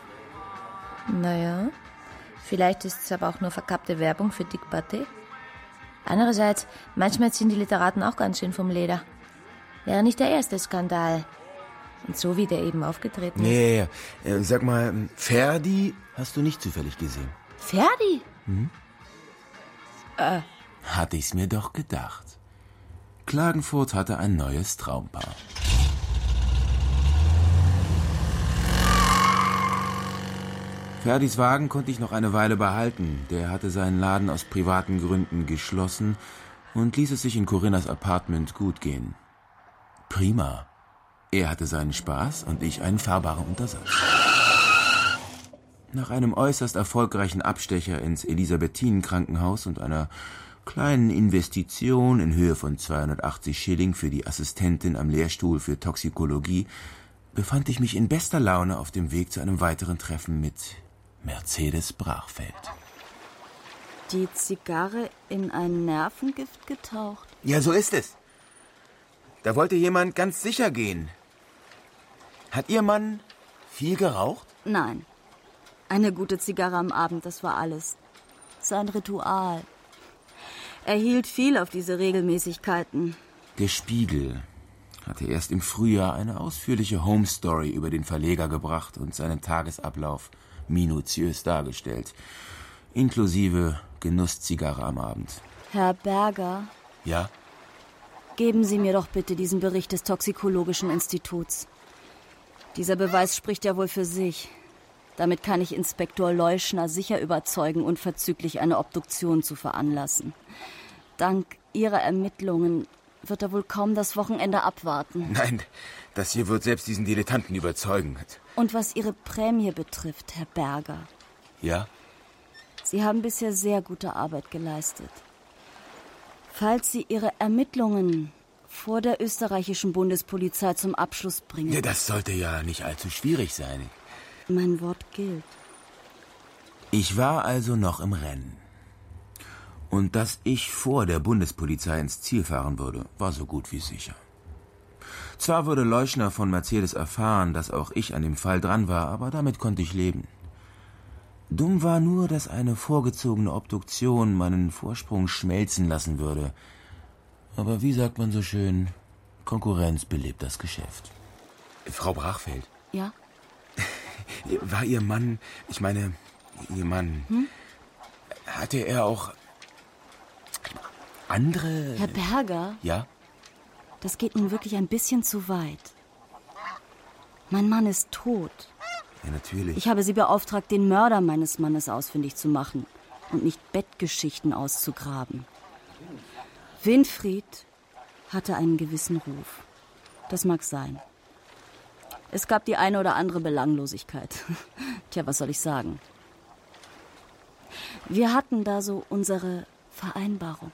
Naja, vielleicht ist es aber auch nur verkappte Werbung für Dick Barthé. Andererseits, manchmal ziehen die Literaten auch ganz schön vom Leder. Wäre nicht der erste Skandal. Und so wie der eben aufgetreten ist. Nee, äh, sag mal, Ferdi hast du nicht zufällig gesehen? Ferdi? Hm? Äh. Hatte ich's mir doch gedacht. Klagenfurt hatte ein neues Traumpaar. Ferdis Wagen konnte ich noch eine Weile behalten. Der hatte seinen Laden aus privaten Gründen geschlossen und ließ es sich in Corinnas Apartment gut gehen. Prima. Er hatte seinen Spaß und ich einen fahrbaren Untersatz. Nach einem äußerst erfolgreichen Abstecher ins Elisabethinen-Krankenhaus und einer kleinen Investition in Höhe von zweihundertachtzig Schilling für die Assistentin am Lehrstuhl für Toxikologie befand ich mich in bester Laune auf dem Weg zu einem weiteren Treffen mit Mercedes Brachfeld. Die Zigarre in ein Nervengift getaucht? Ja, so ist es. Da wollte jemand ganz sicher gehen. Hat Ihr Mann viel geraucht? Nein. Eine gute Zigarre am Abend, das war alles. Sein Ritual. Er hielt viel auf diese Regelmäßigkeiten. Der Spiegel hatte erst im Frühjahr eine ausführliche Home-Story über den Verleger gebracht und seinen Tagesablauf minutiös dargestellt. Inklusive Genusszigarre am Abend. Herr Berger? Ja? Geben Sie mir doch bitte diesen Bericht des Toxikologischen Instituts. Dieser Beweis spricht ja wohl für sich. Damit kann ich Inspektor Leuschner sicher überzeugen, unverzüglich eine Obduktion zu veranlassen. Dank Ihrer Ermittlungen wird er wohl kaum das Wochenende abwarten. Nein, das hier wird selbst diesen Dilettanten überzeugen. Und was Ihre Prämie betrifft, Herr Berger. Ja? Sie haben bisher sehr gute Arbeit geleistet. Falls Sie Ihre Ermittlungen vor der österreichischen Bundespolizei zum Abschluss bringen... Ja, das sollte ja nicht allzu schwierig sein. Mein Wort gilt. Ich war also noch im Rennen. Und dass ich vor der Bundespolizei ins Ziel fahren würde, war so gut wie sicher. Zwar würde Leuschner von Mercedes erfahren, dass auch ich an dem Fall dran war, aber damit konnte ich leben. Dumm war nur, dass eine vorgezogene Obduktion meinen Vorsprung schmelzen lassen würde. Aber wie sagt man so schön, Konkurrenz belebt das Geschäft. Frau Brachfeld. Ja? War Ihr Mann, ich meine, Ihr Mann, hm? hatte er auch andere... Herr Berger? Ja? Das geht nun wirklich ein bisschen zu weit. Mein Mann ist tot. Ja, natürlich. Ich habe Sie beauftragt, den Mörder meines Mannes ausfindig zu machen und nicht Bettgeschichten auszugraben. Winfried hatte einen gewissen Ruf. Das mag sein. Es gab die eine oder andere Belanglosigkeit. Tja, was soll ich sagen? Wir hatten da so unsere Vereinbarung.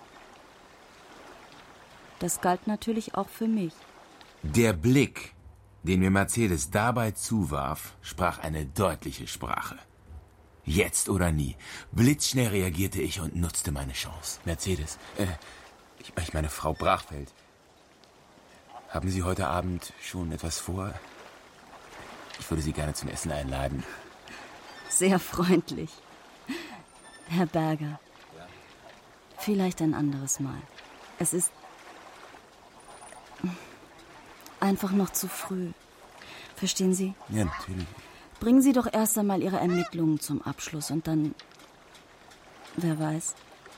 Das galt natürlich auch für mich. Der Blick, den mir Mercedes dabei zuwarf, sprach eine deutliche Sprache. Jetzt oder nie. Blitzschnell reagierte ich und nutzte meine Chance. Mercedes, äh, ich, ich meine Frau Brachfeld. Haben Sie heute Abend schon etwas vor? Ich würde Sie gerne zum Essen einladen. Sehr freundlich. Herr Berger, vielleicht ein anderes Mal. Es ist einfach noch zu früh. Verstehen Sie? Ja, natürlich. Bringen Sie doch erst einmal Ihre Ermittlungen zum Abschluss und dann... Wer weiß.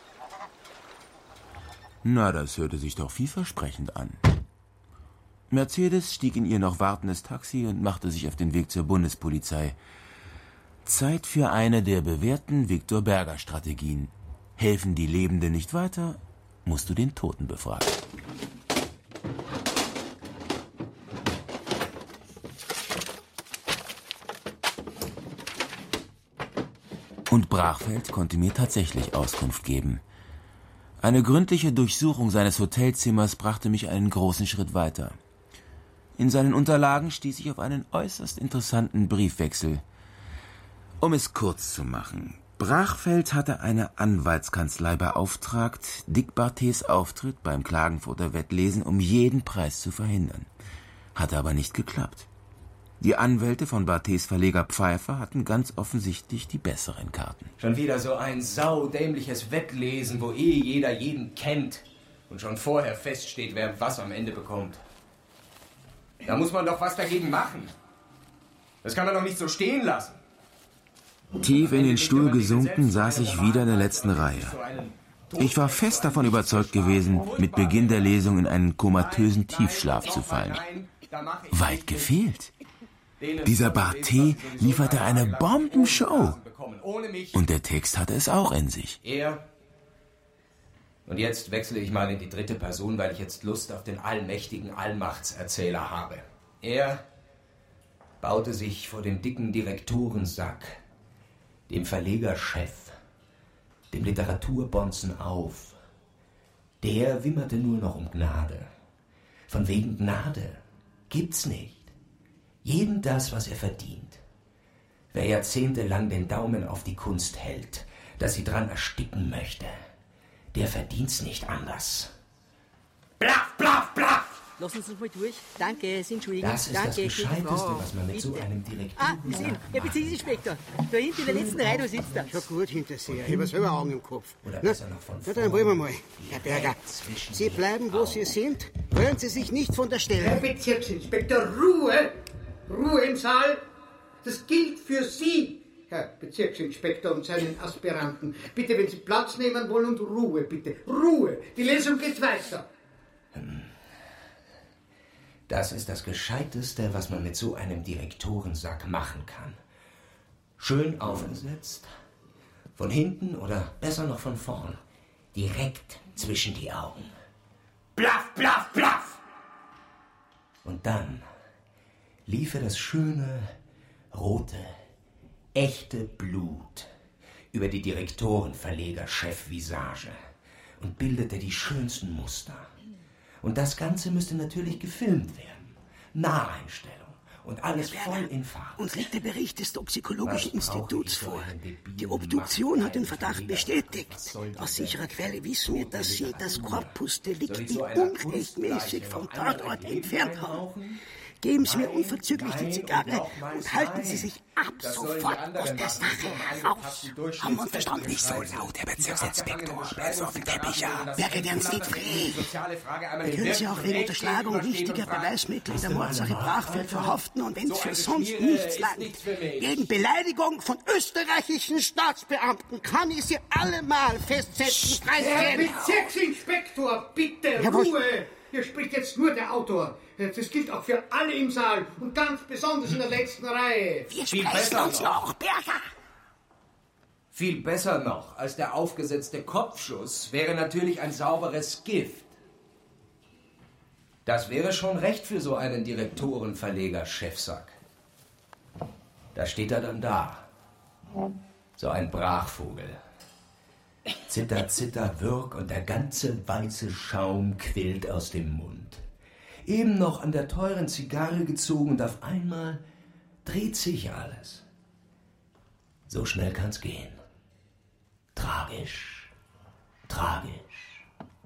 Na, das hörte sich doch vielversprechend an. Mercedes stieg in ihr noch wartendes Taxi und machte sich auf den Weg zur Bundespolizei. Zeit für eine der bewährten Viktor Berger Strategien. Helfen die Lebenden nicht weiter, musst du den Toten befragen. Und Brachfeld konnte mir tatsächlich Auskunft geben. Eine gründliche Durchsuchung seines Hotelzimmers brachte mich einen großen Schritt weiter. In seinen Unterlagen stieß ich auf einen äußerst interessanten Briefwechsel. Um es kurz zu machen, Brachfeld hatte eine Anwaltskanzlei beauftragt, Dick Barthés Auftritt beim Klagenfurter Wettlesen um jeden Preis zu verhindern. Hatte aber nicht geklappt. Die Anwälte von Barthés Verleger Pfeiffer hatten ganz offensichtlich die besseren Karten. Schon wieder so ein saudämliches Wettlesen, wo eh jeder jeden kennt und schon vorher feststeht, wer was am Ende bekommt. Da muss man doch was dagegen machen. Das kann man doch nicht so stehen lassen. Tief in den Stuhl gesunken saß ich wieder in der letzten Reihe. Ich war fest davon überzeugt gewesen, mit Beginn der Lesung in einen komatösen Tiefschlaf zu fallen. Weit gefehlt. Dieser Barthé lieferte eine Bombenshow. Und der Text hatte es auch in sich. Er. Und jetzt wechsle ich mal in die dritte Person, weil ich jetzt Lust auf den allmächtigen Allmachtserzähler habe. Er baute sich vor dem dicken Direktorensack, dem Verlegerchef, dem Literaturbonzen auf. Der wimmerte nur noch um Gnade. Von wegen Gnade gibt's nicht. Jedem das, was er verdient. Wer jahrzehntelang den Daumen auf die Kunst hält, dass sie dran ersticken möchte, der verdient's nicht anders. Blaff, blaff, blaff! Lassen Sie uns mal durch. Danke, Sie entschuldigen. Das ist Danke, das Gescheiteste, Frau. was man mit Bitte. so einem Direktor... Ah, Sie sind Herr Beziehungsinspektor. Da hinten in der letzten Reihe, da sitzt er. Schon gut, Hinterseher. Ich habe selber Augen im Kopf. Oder Na, besser noch von na, dann wollen wir mal. Herr Berger, Sie bleiben, wo Sie sind. Rühren Sie sich nicht von der Stelle. Herr Bezirksinspektor, Ruhe! Ruhe im Saal! Das gilt für Sie, Herr Bezirksinspektor und seinen Aspiranten. Bitte, wenn Sie Platz nehmen wollen, und Ruhe, bitte. Ruhe! Die Lesung geht weiter. Das ist das Gescheiteste, was man mit so einem Direktorensack machen kann. Schön aufgesetzt, von hinten oder besser noch von vorn, direkt zwischen die Augen. Blaff, blaff, blaff! Und dann lief er das schöne, rote, echte Blut über die Direktoren-Verleger-Chef-Visage und bildete die schönsten Muster. Und das Ganze müsste natürlich gefilmt werden. Naheinstellung und alles voll in Farbe. Uns liegt der Bericht des Toxikologischen Instituts vor. Die Obduktion hat den Verdacht bestätigt. Aus sicherer Quelle wissen wir, dass Sie das Corpus Delicti unrechtmäßig vom Tatort entfernt haben. Geben Sie mir unverzüglich die Zigarre und halten Sie sich ab sofort aus der Sache heraus. Haben wir uns verstanden? Nicht so laut, Herr Bezirksinspektor. Er ist auf dem Teppich, ja. Berge werden Sie frei. Da können Sie auch wegen Unterschlagung wichtiger Beweismittel in der Mordsache Brachfeld verhaften und wenn es für sonst nichts langt. Wegen Beleidigung von österreichischen Staatsbeamten kann ich Sie allemal festsetzen, Herr preisgeben. Bezirksinspektor, bitte, Herr Wosch- Ruhe! Hier spricht jetzt nur der Autor. Das gilt auch für alle im Saal und ganz besonders in der letzten Reihe. Wir Viel sprechen besser uns noch, Berger. Viel besser noch als der aufgesetzte Kopfschuss wäre natürlich ein sauberes Gift. Das wäre schon recht für so einen Direktoren-Verleger-Chefsack. Da steht er dann da. So ein Brachvogel. Zitter, zitter, wirk und der ganze weiße Schaum quillt aus dem Mund. Eben noch an der teuren Zigarre gezogen und auf einmal dreht sich alles. So schnell kann's gehen. Tragisch, tragisch.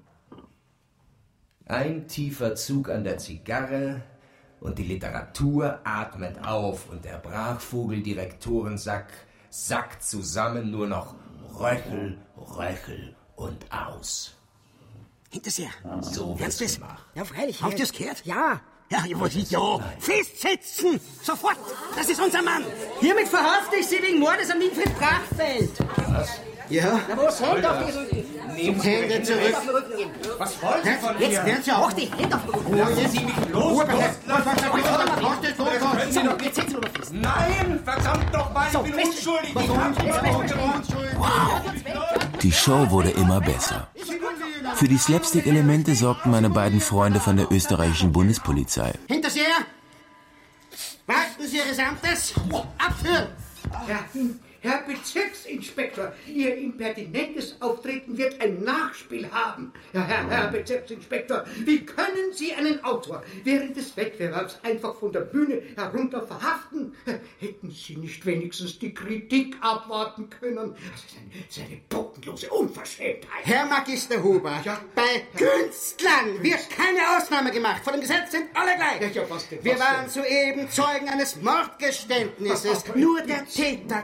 Ein tiefer Zug an der Zigarre und die Literatur atmet auf und der Brachvogel-Direktorensack sackt zusammen nur noch Röchel, Röchel und aus. Hinterseher. So wird's das? gemacht. Ja, freilich. Habt ihr's gehört? Ja. Ja, ich wollte ja. Festsetzen! Sofort! Das ist unser Mann! Hiermit verhafte ich Sie wegen Mordes an Winfried Brachfeld. Was? Ja? Na was, Hände auf die Nehmen Sie Hände Hände zurück. auf den Rücken geben. Was wollen Sie von mir? Jetzt werden Sie auch die Hände auf den Rücken. Lassen Sie mich los! Ruhe, bitte. Lassen Sie mich los! Das können Sie doch Jetzt setzen wir fest. Nein, verdammt doch mal, ich So, bin fest. unschuldig! Was Ich soll hab ich? Jetzt fest. Die Show wurde immer besser. Für die Slapstick-Elemente sorgten meine beiden Freunde von der österreichischen Bundespolizei. Hinterseher! Warten Sie Ihres Amtes! Abführen! Herr, Herr Bezirksinspektor, Ihr impertinentes Auftreten wird ein Nachspiel haben. Ja, Herr, Herr Bezirksinspektor, wie können Sie einen Autor während des Wettbewerbs einfach von der Bühne herunter verhaften? Hätten Sie nicht wenigstens die Kritik abwarten können? Das ist eine, das ist eine bodenlose Unverschämtheit. Herr Magister Huber, Ja. bei Künstlern wird keine Ausnahme gemacht. Vor dem Gesetz sind alle gleich. Ja, ja, was denn, Wir was waren denn? soeben Zeugen eines Mordgeständnisses. Nur der Täter konnte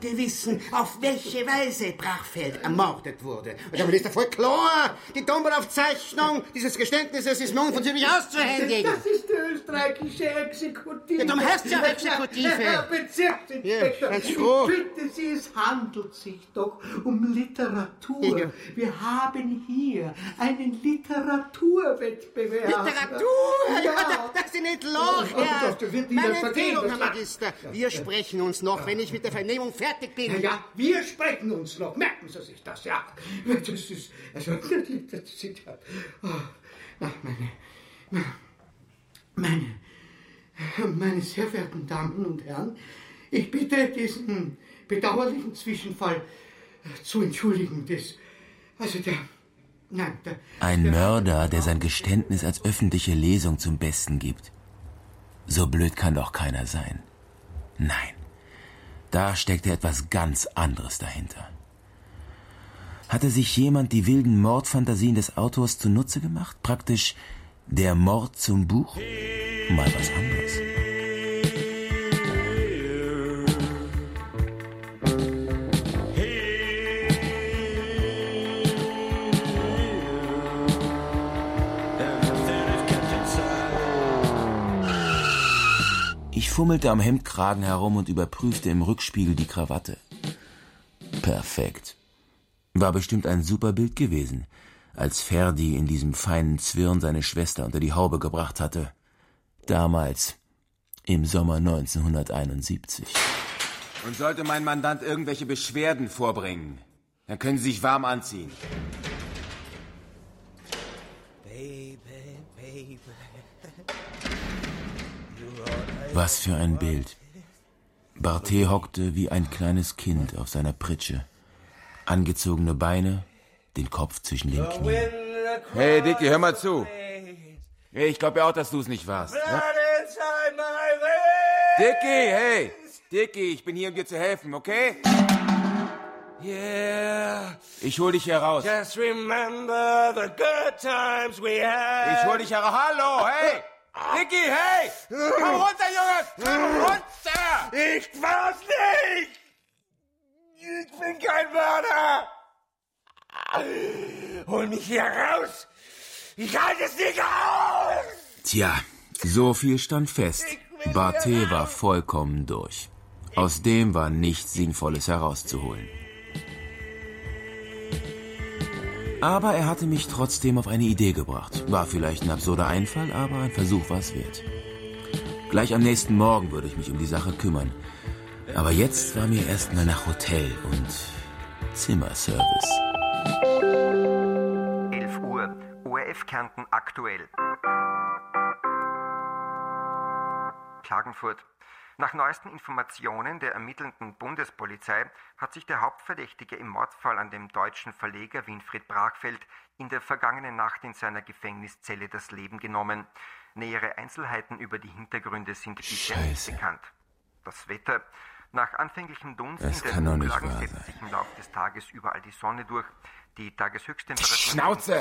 wollte wissen, auf welche Weise Brachfeld ermordet wurde. Und damit ist ja voll klar, die Tonbandaufzeichnung dieses Geständnisses ist mir unverzüglich auszuhändigen. Das ist die österreichische Exekutive. Ja, darum heißt es ja Exekutive. Herr Bezirksinspektor, Ja, ganz froh. ich bitte Sie, es handelt sich doch um Literatur. Ja. Wir haben hier einen Literaturwettbewerb. Literatur? Ja, Ja, das ist nicht Loch, Oh, ja. das wird Ihnen Meine vergehen, Empfehlung, das- Herr Magister. Wir sprechen uns noch, wenn ich mit der Vernehmung fertig bin. Ja, ja, wir sprechen uns noch. Merken Sie sich das, ja. Das ist, also, das sind ja, oh, ach, meine, meine, meine sehr verehrten Damen und Herren, ich bitte diesen bedauerlichen Zwischenfall zu entschuldigen. Das, also der, nein, der... Ein Mörder, der sein Geständnis als öffentliche Lesung zum Besten gibt. So blöd kann doch keiner sein. Nein, da steckte etwas ganz anderes dahinter. Hatte sich jemand die wilden Mordfantasien des Autors zunutze gemacht? Praktisch der Mord zum Buch? Mal was anderes. Ich fummelte am Hemdkragen herum und überprüfte im Rückspiegel die Krawatte. Perfekt. War bestimmt ein super Bild gewesen, als Ferdi in diesem feinen Zwirn seine Schwester unter die Haube gebracht hatte. Damals, im Sommer neunzehnhunderteinundsiebzig. Und sollte mein Mandant irgendwelche Beschwerden vorbringen, dann können Sie sich warm anziehen. Baby, baby. Was für ein Bild. Barthé hockte wie ein kleines Kind auf seiner Pritsche. Angezogene Beine, den Kopf zwischen den Knien. Hey, Dicky, hör mal zu. Ich glaube ja auch, dass du es nicht warst. Ja? Dicky, hey! Dicky, ich bin hier, um dir zu helfen, okay? Yeah. Ich hol dich hier raus. Just remember the good times we had. Ich hol dich hier raus. Hallo, hey! Dicky, hey! Komm runter, Junge! Komm runter! Ich war's nicht! Ich bin kein Mörder! Hol mich hier raus! Ich halte es nicht aus! Tja, so viel stand fest. Barthé war vollkommen durch. Aus dem war nichts Sinnvolles herauszuholen. Aber er hatte mich trotzdem auf eine Idee gebracht. War vielleicht ein absurder Einfall, aber ein Versuch war es wert. Gleich am nächsten Morgen würde ich mich um die Sache kümmern. Aber jetzt war mir erstmal nach Hotel und Zimmerservice. elf Uhr, O R F Kärnten aktuell. Klagenfurt. Nach neuesten Informationen der ermittelnden Bundespolizei hat sich der Hauptverdächtige im Mordfall an dem deutschen Verleger Winfried Brachfeld in der vergangenen Nacht in seiner Gefängniszelle das Leben genommen. Nähere Einzelheiten über die Hintergründe sind bisher nicht bekannt. Das Wetter. Nach anfänglichem Dunst Das in kann den doch nicht Hochlagen wahr setzt sein. sich im Laufe des Tages überall die Sonne durch. Die Tageshöchsttemperatur... Schnauze!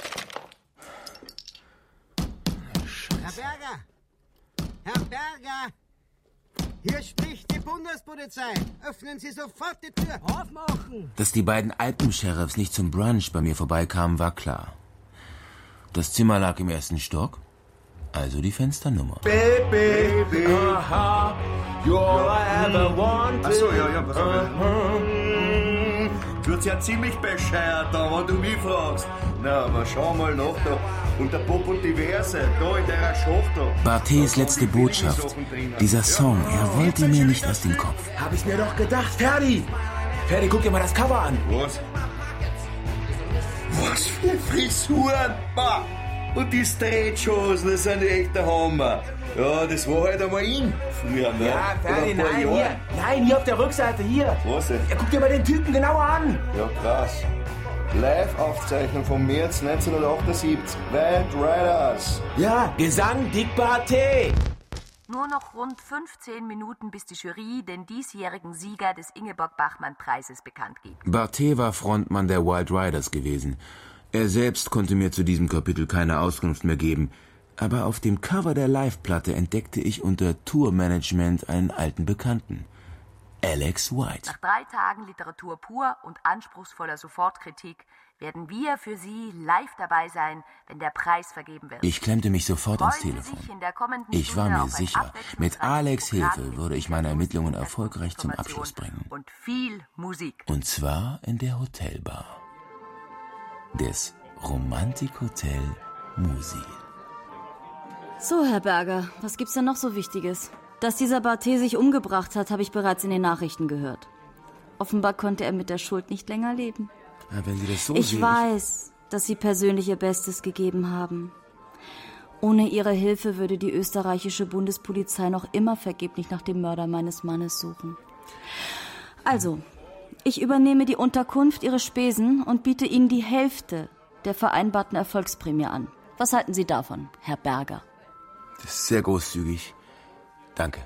Herr Berger! Herr Berger! Hier spricht die Bundespolizei. Öffnen Sie sofort die Tür. Aufmachen! Dass die beiden Alpensheriffs nicht zum Brunch bei mir vorbeikamen, war klar. Das Zimmer lag im ersten Stock, also die Fensternummer. Baby, baby. Aha, you're all I ever wanted. Ach so, ja, ja, pass auf. Wird's ja ziemlich bescheuert da, wenn du mich fragst. Na, aber schau mal nach da. Und der Popo Diverse, da in der Schachtel. Barthés letzte Botschaft. Dieser Song, er wollte mir nicht aus dem Kopf. Hab ich mir doch gedacht, Ferdi. Ferdi, guck dir mal das Cover an. Was? Was für Frisuren! Bah. Und die Stretchhosen, das sind echt der Hammer. Ja, das war halt einmal in früher, ne? Ja, Vor Ferdi, ein paar nein, Jahren. hier. Nein, hier auf der Rückseite, hier. Was denn? Ja, guck dir mal den Typen genauer an. Ja, krass. Live-Aufzeichnung vom März neunzehnhundertachtundsiebzig. Wild Riders. Ja, Gesang Dick Barthé. Nur noch rund fünfzehn Minuten, bis die Jury den diesjährigen Sieger des Ingeborg-Bachmann-Preises bekannt gibt. Barthé war Frontmann der Wild Riders gewesen. Er selbst konnte mir zu diesem Kapitel keine Auskunft mehr geben. Aber auf dem Cover der Live-Platte entdeckte ich unter Tourmanagement einen alten Bekannten. Alex White. Nach drei Tagen Literatur pur und anspruchsvoller Sofortkritik werden wir für Sie live dabei sein, wenn der Preis vergeben wird. Ich klemmte mich sofort ans Telefon. Ich war mir sicher, mit Alex' Hilfe würde ich meine Ermittlungen erfolgreich zum Abschluss bringen. Und viel Musik. Und zwar in der Hotelbar des Romantik-Hotel Musil. So, Herr Berger, was gibt's denn noch so Wichtiges? Dass dieser Barthé sich umgebracht hat, habe ich bereits in den Nachrichten gehört. Offenbar konnte er mit der Schuld nicht länger leben. Ja, wenn Sie das so ich sehen, weiß, dass Sie persönlich Ihr Bestes gegeben haben. Ohne Ihre Hilfe würde die österreichische Bundespolizei noch immer vergeblich nach dem Mörder meines Mannes suchen. Also, ich übernehme die Unterkunft, Ihre Spesen und biete Ihnen die Hälfte der vereinbarten Erfolgsprämie an. Was halten Sie davon, Herr Berger? Das ist sehr großzügig. Danke.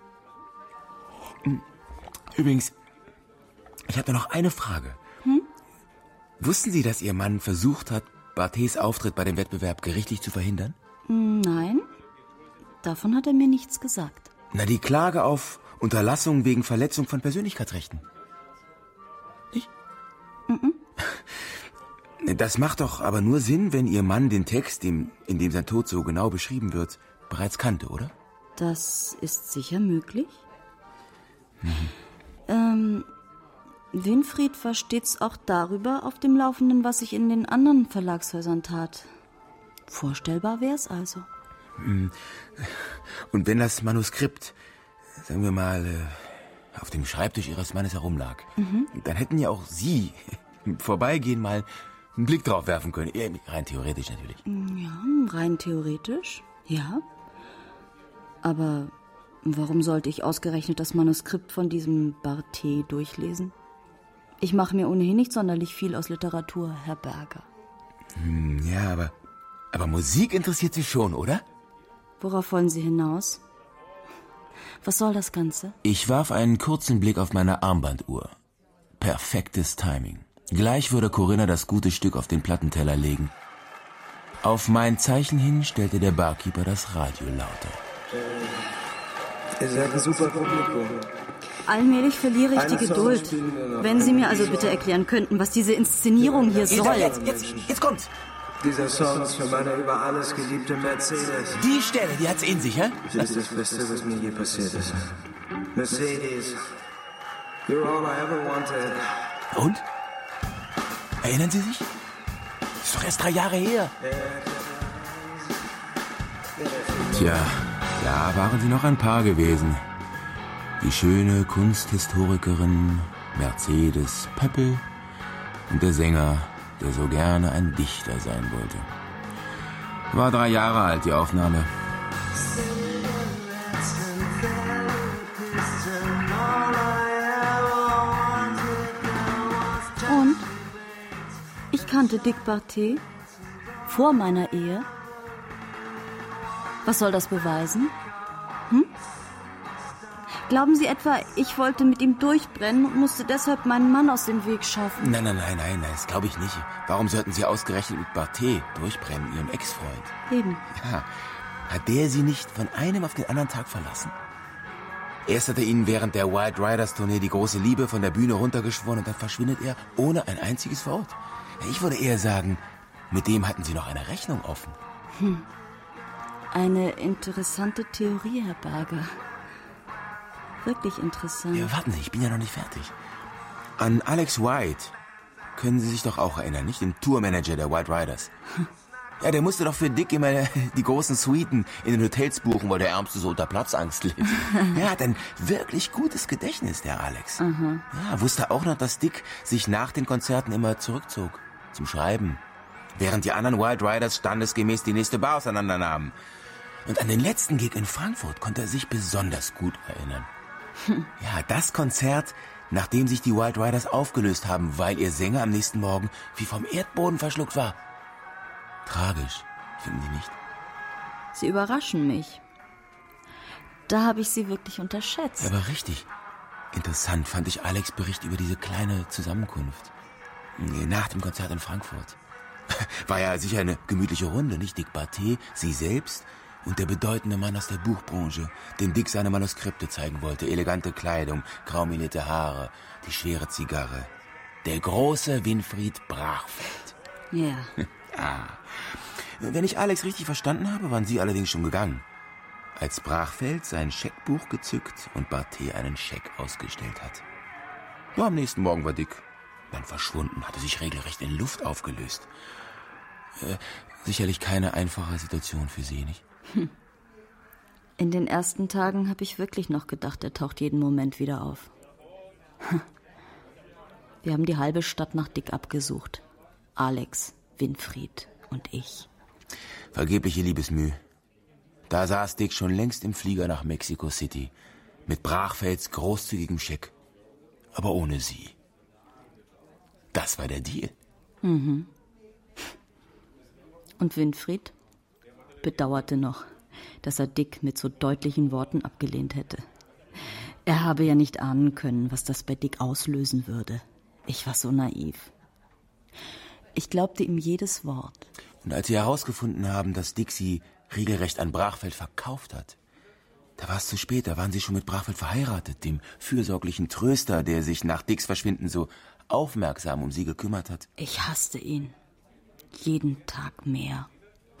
Übrigens, ich habe noch eine Frage. Hm? Wussten Sie, dass Ihr Mann versucht hat, Barthés Auftritt bei dem Wettbewerb gerichtlich zu verhindern? Nein, davon hat er mir nichts gesagt. Na, die Klage auf Unterlassung wegen Verletzung von Persönlichkeitsrechten. Nicht? Mhm. Das macht doch aber nur Sinn, wenn Ihr Mann den Text, in dem sein Tod so genau beschrieben wird, bereits kannte, oder? Das ist sicher möglich. Mhm. Ähm, Winfried war stets auch darüber auf dem Laufenden, was sich in den anderen Verlagshäusern tat. Vorstellbar wär's also. Und wenn das Manuskript, sagen wir mal, auf dem Schreibtisch Ihres Mannes herumlag, Mhm. dann hätten ja auch Sie im Vorbeigehen mal einen Blick drauf werfen können. Rein theoretisch natürlich. Ja, rein theoretisch, ja. Aber warum sollte ich ausgerechnet das Manuskript von diesem Barthé durchlesen? Ich mache mir ohnehin nicht sonderlich viel aus Literatur, Herr Berger. Hm, ja, aber, aber Musik interessiert Sie schon, oder? Worauf wollen Sie hinaus? Was soll das Ganze? Ich warf einen kurzen Blick auf meine Armbanduhr. Perfektes Timing. Gleich würde Corinna das gute Stück auf den Plattenteller legen. Auf mein Zeichen hin stellte der Barkeeper das Radio lauter. Ihr seid ein super Publikum. Allmählich verliere ich die Geduld. Wenn Sie mir also bitte erklären könnten, was diese Inszenierung hier soll. Jetzt, jetzt, jetzt kommt's. Dieser Song ist für meine über alles geliebte Mercedes. Die Stelle, die hat's in sich, hä? Sie ist das Beste, was mir je passiert ist. Mercedes, you're all I ever wanted. Und? Erinnern Sie sich? Ist doch erst drei Jahre her. Tja, da waren Sie noch ein Paar gewesen. Die schöne Kunsthistorikerin Mercedes Pöppel und der Sänger, der so gerne ein Dichter sein wollte. War drei Jahre alt, die Aufnahme. Und? Ich kannte Dick Barthé vor meiner Ehe. Was soll das beweisen? Hm? Glauben Sie etwa, ich wollte mit ihm durchbrennen und musste deshalb meinen Mann aus dem Weg schaffen? Nein, nein, nein, nein, das glaube ich nicht. Warum sollten Sie ausgerechnet mit Barthé durchbrennen, Ihrem Ex-Freund? Eben. Ja, hat der Sie nicht von einem auf den anderen Tag verlassen? Erst hat er Ihnen während der White Riders Tournee die große Liebe von der Bühne runtergeschworen und dann verschwindet er ohne ein einziges Wort. Ich würde eher sagen, mit dem hatten Sie noch eine Rechnung offen. Hm. Eine interessante Theorie, Herr Berger. Wirklich interessant. Ja, warten Sie, ich bin ja noch nicht fertig. An Alex White können Sie sich doch auch erinnern, nicht? Den Tourmanager der White Riders. Ja, der musste doch für Dick immer die großen Suiten in den Hotels buchen, weil der Ärmste so unter Platzangst litt. Er hat ein wirklich gutes Gedächtnis, der Alex. Aha. Ja, wusste auch noch, dass Dick sich nach den Konzerten immer zurückzog zum Schreiben, während die anderen White Riders standesgemäß die nächste Bar auseinandernahmen. Und an den letzten Gig in Frankfurt konnte er sich besonders gut erinnern. Ja, das Konzert, nachdem sich die White Riders aufgelöst haben, weil ihr Sänger am nächsten Morgen wie vom Erdboden verschluckt war. Tragisch, finden Sie nicht? Sie überraschen mich. Da habe ich Sie wirklich unterschätzt. Ja, aber richtig. Interessant fand ich Alex' Bericht über diese kleine Zusammenkunft. Nach dem Konzert in Frankfurt. War ja sicher eine gemütliche Runde, nicht? Dick Barthé, Sie selbst Und der bedeutende Mann aus der Buchbranche, dem Dick seine Manuskripte zeigen wollte. Elegante Kleidung, graumelierte Haare, die schwere Zigarre. Der große Winfried Brachfeld. Ja. Ah. Wenn ich Alex richtig verstanden habe, waren Sie allerdings schon gegangen. Als Brachfeld sein Scheckbuch gezückt und Barthé einen Scheck ausgestellt hat. Ja, am nächsten Morgen war Dick dann verschwunden, hatte sich regelrecht in Luft aufgelöst. Äh, sicherlich keine einfache Situation für Sie, nicht? Hm. In den ersten Tagen habe ich wirklich noch gedacht, er taucht jeden Moment wieder auf. Wir haben die halbe Stadt nach Dick abgesucht. Alex, Winfried und ich. Vergebliche Liebesmüh. Da saß Dick schon längst im Flieger nach Mexico City. Mit Brachfelds großzügigem Scheck. Aber ohne Sie. Das war der Deal. Mhm. Und Winfried bedauerte noch, dass er Dick mit so deutlichen Worten abgelehnt hätte. Er habe ja nicht ahnen können, was das bei Dick auslösen würde. Ich war so naiv. Ich glaubte ihm jedes Wort. Und als Sie herausgefunden haben, dass Dick Sie regelrecht an Brachfeld verkauft hat, da war es zu spät, da waren Sie schon mit Brachfeld verheiratet, dem fürsorglichen Tröster, der sich nach Dicks Verschwinden so aufmerksam um Sie gekümmert hat. Ich hasste ihn. Jeden Tag mehr.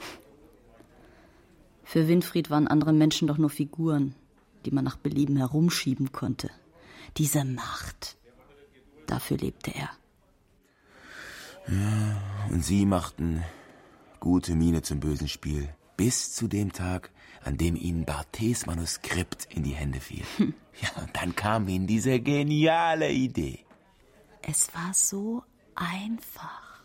Für Winfried waren andere Menschen doch nur Figuren, die man nach Belieben herumschieben konnte. Diese Macht, dafür lebte er. Ja, und Sie machten gute Miene zum bösen Spiel. Bis zu dem Tag, an dem Ihnen Barthés Manuskript in die Hände fiel. Hm. Ja, und dann kam Ihnen diese geniale Idee. Es war so einfach.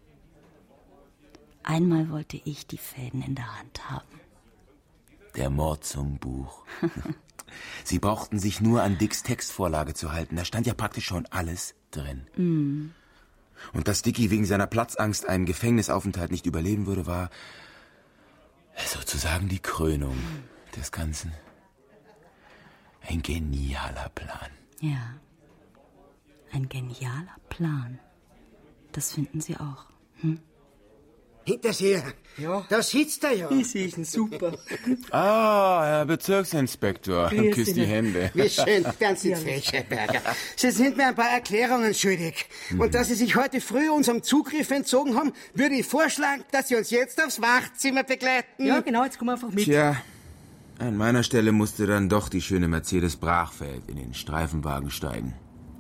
Einmal wollte ich die Fäden in der Hand haben. Der Mord zum Buch. Sie brauchten sich nur an Dicks Textvorlage zu halten. Da stand ja praktisch schon alles drin. Mm. Und dass Dicky wegen seiner Platzangst einen Gefängnisaufenthalt nicht überleben würde, war sozusagen die Krönung des Ganzen. Ein genialer Plan. Ja, ein genialer Plan. Das finden Sie auch, hm? Hinter Sie. Ja. Da sitzt er ja. Ich sehe ihn super. Ah, Herr Bezirksinspektor. Grüß Küsst die Ihnen. Hände. Wie schön, ganz nicht frech, Herr Berger. Sie sind mir ein paar Erklärungen schuldig. Und da Sie sich heute früh unserem Zugriff entzogen haben, würde ich vorschlagen, dass Sie uns jetzt aufs Wachzimmer begleiten. Ja, genau, jetzt kommen wir einfach mit. Tja, an meiner Stelle musste dann doch die schöne Mercedes Brachfeld in den Streifenwagen steigen.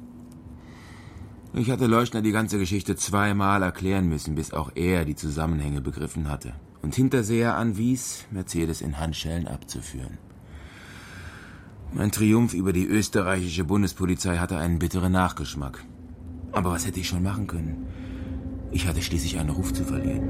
Ich hatte Leuschner die ganze Geschichte zweimal erklären müssen, bis auch er die Zusammenhänge begriffen hatte und Hinterseher anwies, Mercedes in Handschellen abzuführen. Mein Triumph über die österreichische Bundespolizei hatte einen bitteren Nachgeschmack. Aber was hätte ich schon machen können? Ich hatte schließlich einen Ruf zu verlieren.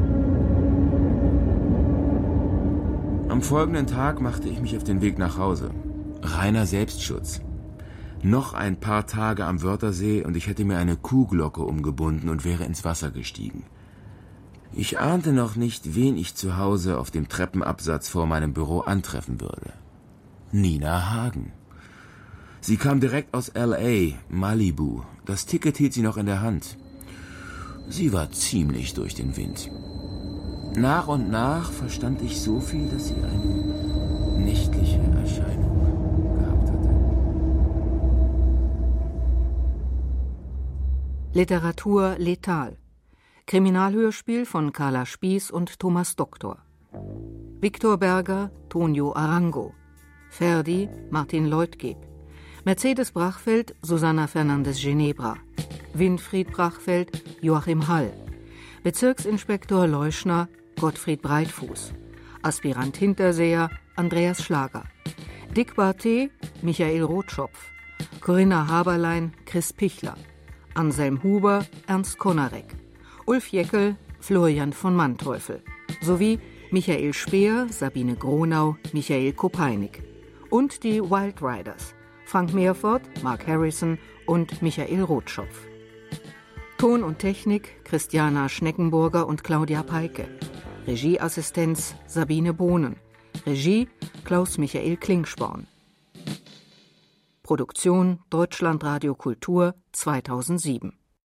Am folgenden Tag machte ich mich auf den Weg nach Hause. Reiner Selbstschutz. Noch ein paar Tage am Wörthersee und ich hätte mir eine Kuhglocke umgebunden und wäre ins Wasser gestiegen. Ich ahnte noch nicht, wen ich zu Hause auf dem Treppenabsatz vor meinem Büro antreffen würde. Nina Hagen. Sie kam direkt aus L A, Malibu. Das Ticket hielt sie noch in der Hand. Sie war ziemlich durch den Wind. Nach und nach verstand ich so viel, dass sie eine nächtliche Erscheinung gehabt hatte. Literatur letal. Kriminalhörspiel von Carla Spieß und Thomas Doktor. Viktor Berger, Tonio Arango. Ferdi, Martin Leutgeb. Mercedes Brachfeld, Susanna Fernandes Genebra. Winfried Brachfeld, Joachim Hall. Bezirksinspektor Leuschner, Gottfried Breitfuß. Aspirant Hinterseher, Andreas Schlager. Dick Barthé, Michael Rotschopf. Corinna Haberlein, Chris Pichler. Anselm Huber, Ernst Konarek. Ulf Jeckel, Florian von Manteuffel. Sowie Michael Speer, Sabine Gronau, Michael Kopeinik. Und die Wild Riders, Frank Meerfort, Mark Harrison und Michael Rotschopf. Ton und Technik Christiana Schneckenburger und Claudia Peike. Regieassistenz Sabine Bohnen. Regie Klaus-Michael Klingsporn. Produktion Deutschlandradio Kultur zweitausendsieben.